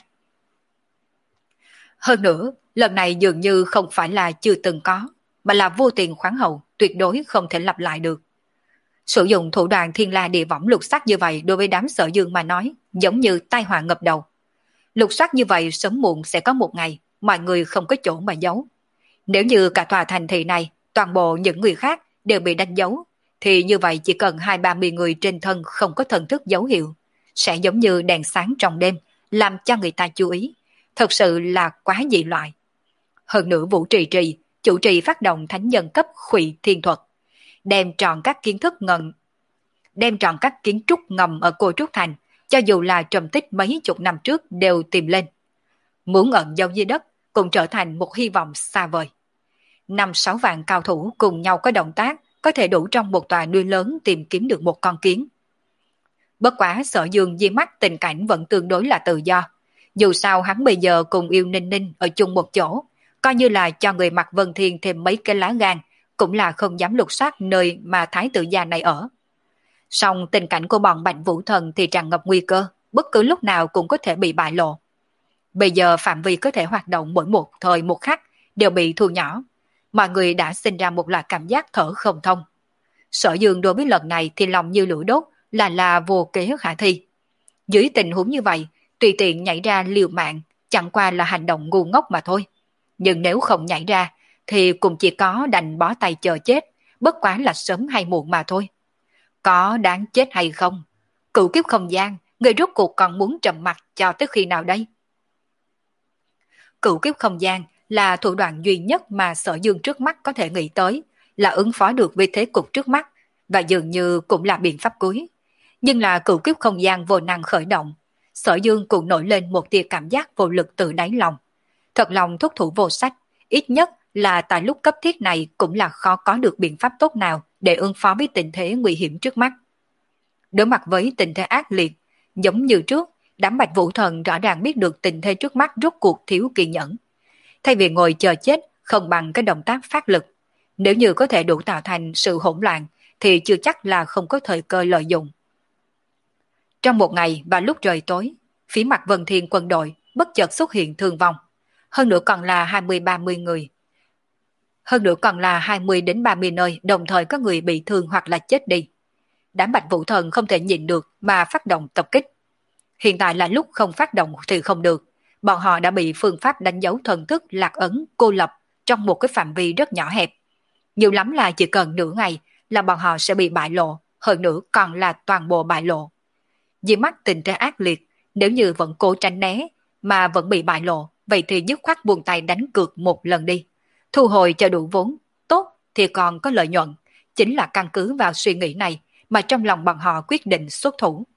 Hơn nữa, lần này dường như không phải là chưa từng có, mà là vô tiền khoáng hậu, tuyệt đối không thể lặp lại được. Sử dụng thủ đoạn thiên la địa võng lục sắc như vậy đối với đám Sở Dương mà nói, giống như tai họa ngập đầu. Lục soát như vậy sớm muộn sẽ có một ngày, mọi người không có chỗ mà giấu. Nếu như cả tòa thành thị này, toàn bộ những người khác đều bị đánh dấu, thì như vậy chỉ cần hai ba mươi người trên thân không có thần thức dấu hiệu, sẽ giống như đèn sáng trong đêm, làm cho người ta chú ý, thật sự là quá dị loại. Hơn nữa Vũ Trì Trì chủ trì phát động thánh nhân cấp Khụy Thiên Thuật, đem tròn các kiến thức ngầm, đem tròn các kiến trúc ngầm ở Cô Trúc Thành, cho dù là trầm tích mấy chục năm trước đều tìm lên. Muốn ẩn giấu dưới đất cũng trở thành một hy vọng xa vời. Năm sáu vạn cao thủ cùng nhau có động tác, có thể đủ trong một tòa núi lớn tìm kiếm được một con kiến. Bất quá Sở Dương dưới mắt tình cảnh vẫn tương đối là tự do. Dù sao hắn bây giờ cùng Yêu Ninh Ninh ở chung một chỗ, coi như là cho người mặc Vân Thiên thêm mấy cái lá gan, cũng là không dám lục soát nơi mà Thái tử gia này ở. Song tình cảnh của bọn Bạch Vũ Thần thì tràn ngập nguy cơ, bất cứ lúc nào cũng có thể bị bại lộ. Bây giờ phạm vi có thể hoạt động mỗi một thời một khắc đều bị thu nhỏ. Mọi người đã sinh ra một loại cảm giác thở không thông. Sở Dương đối với lần này thì lòng như lửa đốt, là là vô kế khả thi. Dưới tình huống như vậy, tùy tiện nhảy ra liều mạng, chẳng qua là hành động ngu ngốc mà thôi. Nhưng nếu không nhảy ra, thì cũng chỉ có đành bó tay chờ chết, bất quá là sớm hay muộn mà thôi. Có đáng chết hay không? Cửu kiếp không gian, người rốt cuộc còn muốn trầm mặc cho tới khi nào đây? Cửu kiếp không gian là thủ đoạn duy nhất mà Sở Dương trước mắt có thể nghĩ tới, là ứng phó được với thế cục trước mắt, và dường như cũng là biện pháp cuối. Nhưng là cửu kiếp không gian vô năng khởi động, Sở Dương cũng nổi lên một tia cảm giác vô lực từ đáy lòng. Thật lòng thúc thủ vô sách, ít nhất là tại lúc cấp thiết này cũng là khó có được biện pháp tốt nào để ứng phó với tình thế nguy hiểm trước mắt. Đối mặt với tình thế ác liệt, giống như trước, đám Bạch Vũ Thần rõ ràng biết được tình thế trước mắt rốt cuộc thiếu kiên nhẫn. Thay vì ngồi chờ chết không bằng cái động tác phát lực, nếu như có thể đủ tạo thành sự hỗn loạn thì chưa chắc là không có thời cơ lợi dụng. Trong một ngày và lúc trời tối, phía mặt Vân Thiên quân đội bất chợt xuất hiện thương vong. Hơn nữa còn là hai mươi ba mươi người. Hơn nữa còn là hai mươi đến ba mươi nơi đồng thời có người bị thương hoặc là chết đi. Đám Bạch Vũ Thần không thể nhịn được mà phát động tập kích. Hiện tại là lúc không phát động thì không được. Bọn họ đã bị phương pháp đánh dấu thần thức lạc ấn cô lập trong một cái phạm vi rất nhỏ hẹp. Nhiều lắm là chỉ cần nửa ngày là bọn họ sẽ bị bại lộ, hơn nữa còn là toàn bộ bại lộ. Vì mắt tình thế ác liệt, nếu như vẫn cố tránh né mà vẫn bị bại lộ, vậy thì dứt khoát buông tay đánh cược một lần đi. Thu hồi cho đủ vốn, tốt thì còn có lợi nhuận. Chính là căn cứ vào suy nghĩ này mà trong lòng bọn họ quyết định xuất thủ.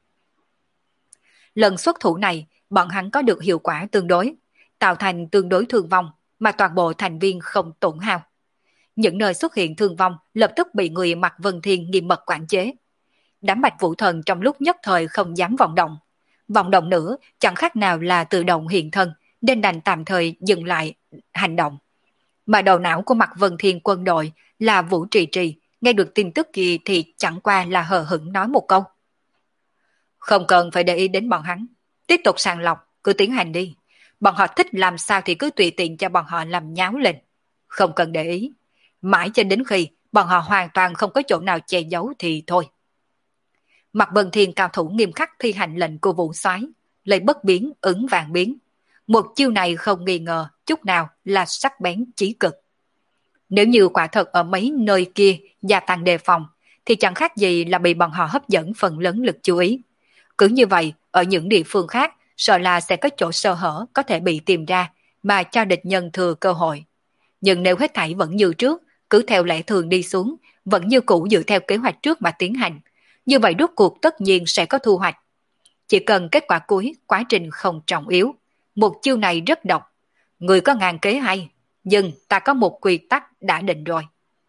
Lần xuất thủ này, bọn hắn có được hiệu quả tương đối, tạo thành tương đối thương vong mà toàn bộ thành viên không tổn hao. Những nơi xuất hiện thương vong lập tức bị người mặc Vân Thiên nghiêm mật quản chế. Đám Bạch Vũ Thần trong lúc nhất thời không dám vọng động. Vọng động nữa chẳng khác nào là tự động hiện thân, nên đành tạm thời dừng lại hành động. Mà đầu não của mặt Vân Thiên quân đội là Vũ Trì Trì, nghe được tin tức kia thì chẳng qua là hờ hững nói một câu. Không cần phải để ý đến bọn hắn, tiếp tục sàng lọc, cứ tiến hành đi. Bọn họ thích làm sao thì cứ tùy tiện cho bọn họ làm nháo lên. Không cần để ý, mãi cho đến khi bọn họ hoàn toàn không có chỗ nào che giấu thì thôi. Mặt Vân Thiên cao thủ nghiêm khắc thi hành lệnh của Vũ Soái, lấy bất biến ứng vạn biến. Một chiêu này không nghi ngờ chút nào là sắc bén chí cực. Nếu như quả thật ở mấy nơi kia gia tăng đề phòng, thì chẳng khác gì là bị bọn họ hấp dẫn phần lớn lực chú ý. Cứ như vậy, ở những địa phương khác, sợ là sẽ có chỗ sơ hở có thể bị tìm ra, mà cho địch nhân thừa cơ hội. Nhưng nếu hết thảy vẫn như trước, cứ theo lẽ thường đi xuống, vẫn như cũ dựa theo kế hoạch trước mà tiến hành, như vậy rốt cuộc tất nhiên sẽ có thu hoạch. Chỉ cần kết quả cuối, quá trình không trọng yếu. Một chiêu này rất độc. Người có ngàn kế hay, nhưng ta có một quy tắc đã định rồi.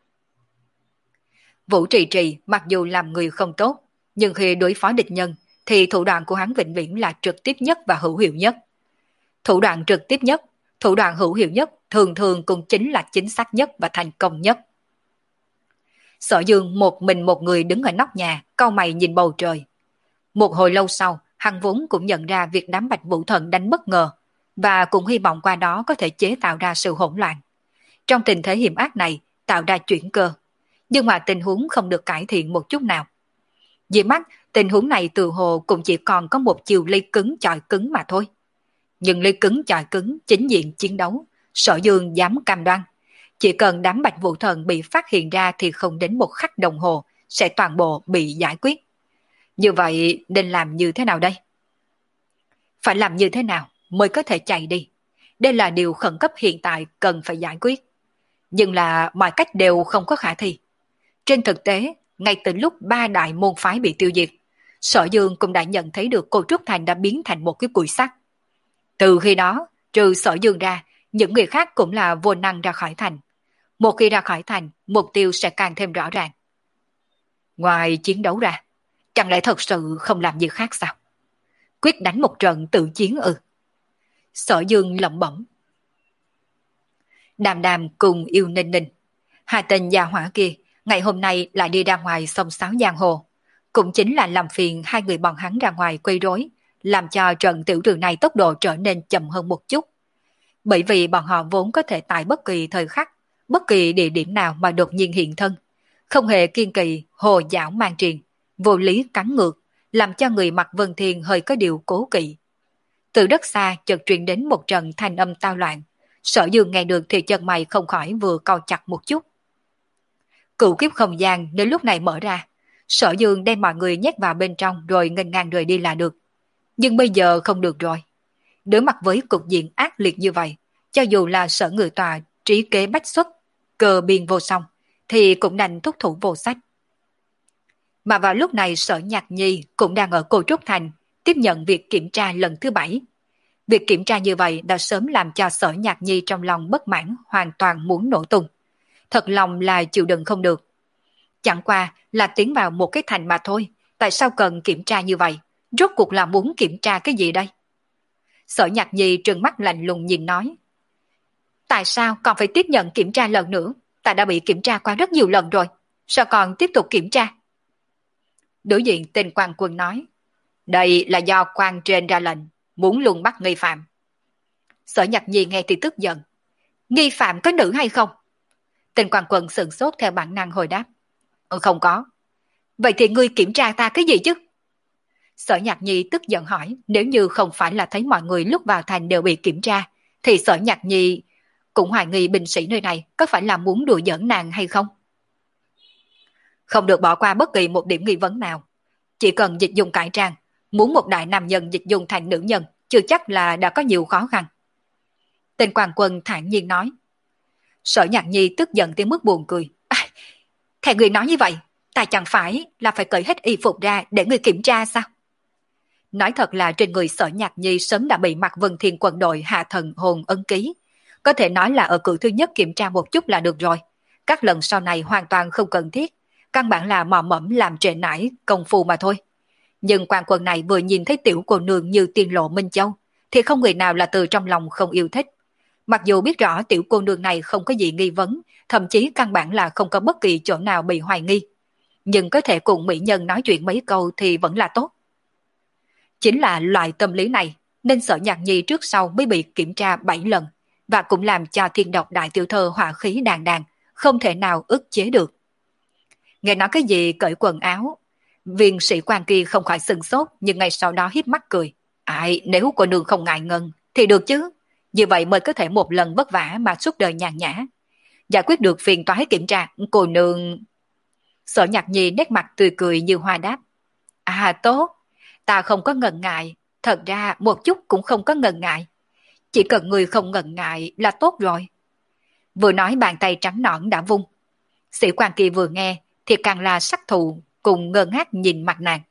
Vũ Trì Trì mặc dù làm người không tốt, nhưng khi đối phó địch nhân, thì thủ đoạn của hắn vĩnh viễn là trực tiếp nhất và hữu hiệu nhất. Thủ đoạn trực tiếp nhất, thủ đoạn hữu hiệu nhất thường thường cũng chính là chính xác nhất và thành công nhất. Sở Dương một mình một người đứng ở nóc nhà, cau mày nhìn bầu trời. Một hồi lâu sau, hắn vốn cũng nhận ra việc đám Bạch Vũ Thần đánh bất ngờ, và cũng hy vọng qua đó có thể chế tạo ra sự hỗn loạn. Trong tình thế hiểm ác này, tạo ra chuyển cơ. Nhưng mà tình huống không được cải thiện một chút nào. Vì mắt, tình huống này từ hồ cũng chỉ còn có một chiều ly cứng chọi cứng mà thôi. Nhưng ly cứng chọi cứng chính diện chiến đấu, Sở Dương dám cam đoan. Chỉ cần đám Bạch Vũ Thần bị phát hiện ra thì không đến một khắc đồng hồ sẽ toàn bộ bị giải quyết. Như vậy nên làm như thế nào đây? Phải làm như thế nào mới có thể chạy đi? Đây là điều khẩn cấp hiện tại cần phải giải quyết. Nhưng là mọi cách đều không có khả thi. Trên thực tế, ngay từ lúc ba đại môn phái bị tiêu diệt, Sở Dương cũng đã nhận thấy được cô Trúc Thành đã biến thành một cái cùi sắt. Từ khi đó, trừ Sở Dương ra, những người khác cũng là vô năng ra khỏi thành. Một khi ra khỏi thành, mục tiêu sẽ càng thêm rõ ràng. Ngoài chiến đấu ra, chẳng lẽ thật sự không làm gì khác sao? Quyết đánh một trận tự chiến ư? Sở Dương lẩm bẩm. Đàm Đàm cùng Yêu Ninh Ninh, hai tên gia hỏa kia, ngày hôm nay lại đi ra ngoài xông xáo giang hồ. Cũng chính là làm phiền hai người bọn hắn ra ngoài quấy rối, làm cho trận tiểu trường này tốc độ trở nên chậm hơn một chút. Bởi vì bọn họ vốn có thể tại bất kỳ thời khắc, bất kỳ địa điểm nào mà đột nhiên hiện thân. Không hề kiên kỳ, hồ dảo mang truyền, vô lý cắn ngược, làm cho người mặc Vân Thiên hơi có điều cố kỵ. Từ đất xa chợt truyền đến một trận thanh âm tao loạn. Sở Dương nghe được thì chân mày không khỏi vừa cau chặt một chút. Cựu kiếp không gian nếu lúc này mở ra, Sở Dương đem mọi người nhét vào bên trong rồi nghênh ngang rời đi là được. Nhưng bây giờ không được rồi. Đối mặt với cục diện ác liệt như vậy, cho dù là Sở Ngự Tòa trí kế bách xuất, cờ biên vô song, thì cũng đành thúc thủ vô sách. Mà vào lúc này Sở Nhạc Nhi cũng đang ở Cô Trúc Thành, tiếp nhận việc kiểm tra lần thứ bảy. Việc kiểm tra như vậy đã sớm làm cho Sở Nhạc Nhi trong lòng bất mãn, hoàn toàn muốn nổ tung. Thật lòng là chịu đựng không được. Chẳng qua là tiến vào một cái thành mà thôi, tại sao cần kiểm tra như vậy? Rốt cuộc là muốn kiểm tra cái gì đây? Sở Nhạc Nhi trừng mắt lạnh lùng nhìn nói. Tại sao còn phải tiếp nhận kiểm tra lần nữa? Ta đã bị kiểm tra qua rất nhiều lần rồi. Sao còn tiếp tục kiểm tra? Đối diện tên quan quân nói. Đây là do quan trên ra lệnh, muốn luôn bắt nghi phạm. Sở Nhạc Nhi nghe thì tức giận. Nghi phạm có nữ hay không? Tên quan quân sửng sốt theo bản năng hồi đáp. Ừ, không có. Vậy thì ngươi kiểm tra ta cái gì chứ? Sở Nhạc Nhi tức giận hỏi, nếu như không phải là thấy mọi người lúc vào thành đều bị kiểm tra, thì Sở Nhạc Nhi cũng hoài nghi binh sĩ nơi này có phải là muốn đùa giỡn nàng hay không? Không được bỏ qua bất kỳ một điểm nghi vấn nào. Chỉ cần dịch dùng cải trang, muốn một đại nam nhân dịch dùng thành nữ nhân, chưa chắc là đã có nhiều khó khăn. Tên quan quân thản nhiên nói. Sở Nhạc Nhi tức giận tới mức buồn cười. À, theo người nói như vậy, ta chẳng phải là phải cởi hết y phục ra để người kiểm tra sao? Nói thật là trên người Sở Nhạc Nhi sớm đã bị Mạc Vân Thiên quân đội hạ thần hồn ấn ký. Có thể nói là ở cử thứ nhất kiểm tra một chút là được rồi. Các lần sau này hoàn toàn không cần thiết. Căn bản là mò mẫm làm trễ nải công phu mà thôi. Nhưng quan quân này vừa nhìn thấy tiểu cô nương như tiên lộ Minh Châu, thì không người nào là từ trong lòng không yêu thích. Mặc dù biết rõ tiểu cô nương này không có gì nghi vấn, thậm chí căn bản là không có bất kỳ chỗ nào bị hoài nghi. Nhưng có thể cùng mỹ nhân nói chuyện mấy câu thì vẫn là tốt. Chính là loại tâm lý này, nên Sở Nhạc Nhi trước sau mới bị kiểm tra bảy lần, và cũng làm cho thiên độc đại tiểu thơ hỏa khí đàn đàn, không thể nào ức chế được. Nghe nói cái gì cởi quần áo, viên sĩ quan kia không khỏi sừng sốt, nhưng ngay sau đó hiếp mắt cười. Ai, nếu cô nương không ngại ngần, thì được chứ. Như vậy mới có thể một lần vất vả mà suốt đời nhàn nhã. Giải quyết được phiền toái kiểm tra, cô nương... Sở Nhạc Nhi nét mặt tươi cười như hoa đáp. À tốt, ta không có ngần ngại, thật ra một chút cũng không có ngần ngại. Chỉ cần người không ngần ngại là tốt rồi. Vừa nói bàn tay trắng nõn đã vung. Sĩ quan kia vừa nghe thì càng là sắc thù, cùng ngơ ngác nhìn mặt nàng.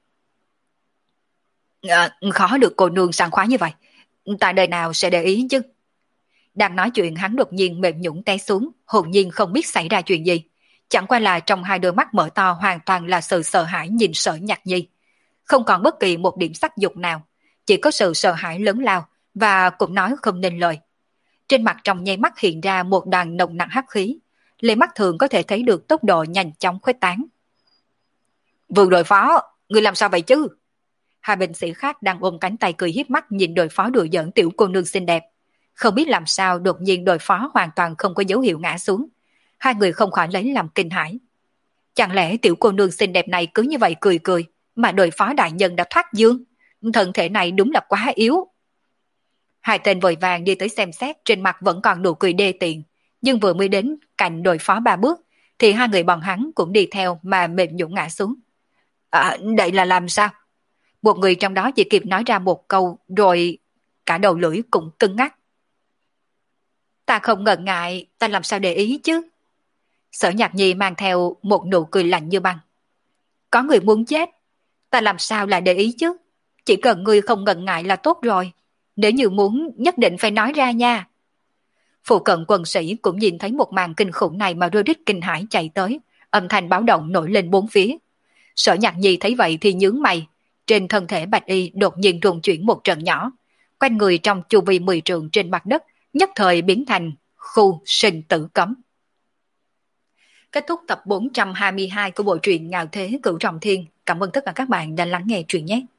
À, khó được cô nương sảng khoái như vậy, tại đời nào sẽ để ý chứ? Đang nói chuyện hắn đột nhiên mềm nhũn té xuống, hồn nhiên không biết xảy ra chuyện gì. Chẳng qua là trong hai đôi mắt mở to hoàn toàn là sự sợ hãi nhìn Sở Nhạc Nhi. Không còn bất kỳ một điểm sắc dục nào, chỉ có sự sợ hãi lớn lao và cũng nói không nên lời. Trên mặt trong nháy mắt hiện ra một đoàn nồng nặng hắc khí, lấy mắt thường có thể thấy được tốc độ nhanh chóng khuếch tán. Vương đội phó, người làm sao vậy chứ? Hai binh sĩ khác đang ôm cánh tay cười hiếp mắt nhìn đội phó đùa giỡn tiểu cô nương xinh đẹp. Không biết làm sao đột nhiên đội phó hoàn toàn không có dấu hiệu ngã xuống. Hai người không khỏi lấy làm kinh hãi. Chẳng lẽ tiểu cô nương xinh đẹp này cứ như vậy cười cười, mà đội phó đại nhân đã thoát dương? Thân thể này đúng là quá yếu. Hai tên vội vàng đi tới xem xét, trên mặt vẫn còn nụ cười đê tiện. Nhưng vừa mới đến cạnh đội phó ba bước, thì hai người bọn hắn cũng đi theo mà mềm nhũn ngã xuống. À, đây là làm sao? Một người trong đó chỉ kịp nói ra một câu rồi cả đầu lưỡi cũng cứng ngắc. Ta không ngần ngại, ta làm sao để ý chứ? Sở Nhạc Nhi mang theo một nụ cười lạnh như băng. Có người muốn chết, ta làm sao lại để ý chứ? Chỉ cần ngươi không ngần ngại là tốt rồi. Nếu như muốn nhất định phải nói ra nha. Phụ cận quân sĩ cũng nhìn thấy một màn kinh khủng này mà rơi rít kinh hãi chạy tới, âm thanh báo động nổi lên bốn phía. Sở Nhạc Nhi thấy vậy thì nhướng mày, trên thân thể Bạch Y đột nhiên rung chuyển một trận nhỏ, quanh người trong chu vi mười trượng trên mặt đất nhất thời biến thành khu sinh tử cấm. Kết thúc tập bốn trăm hai mươi hai của bộ truyện Ngạo Thế Cửu Trọng Thiên. Cảm ơn tất cả các bạn đã lắng nghe truyện nhé.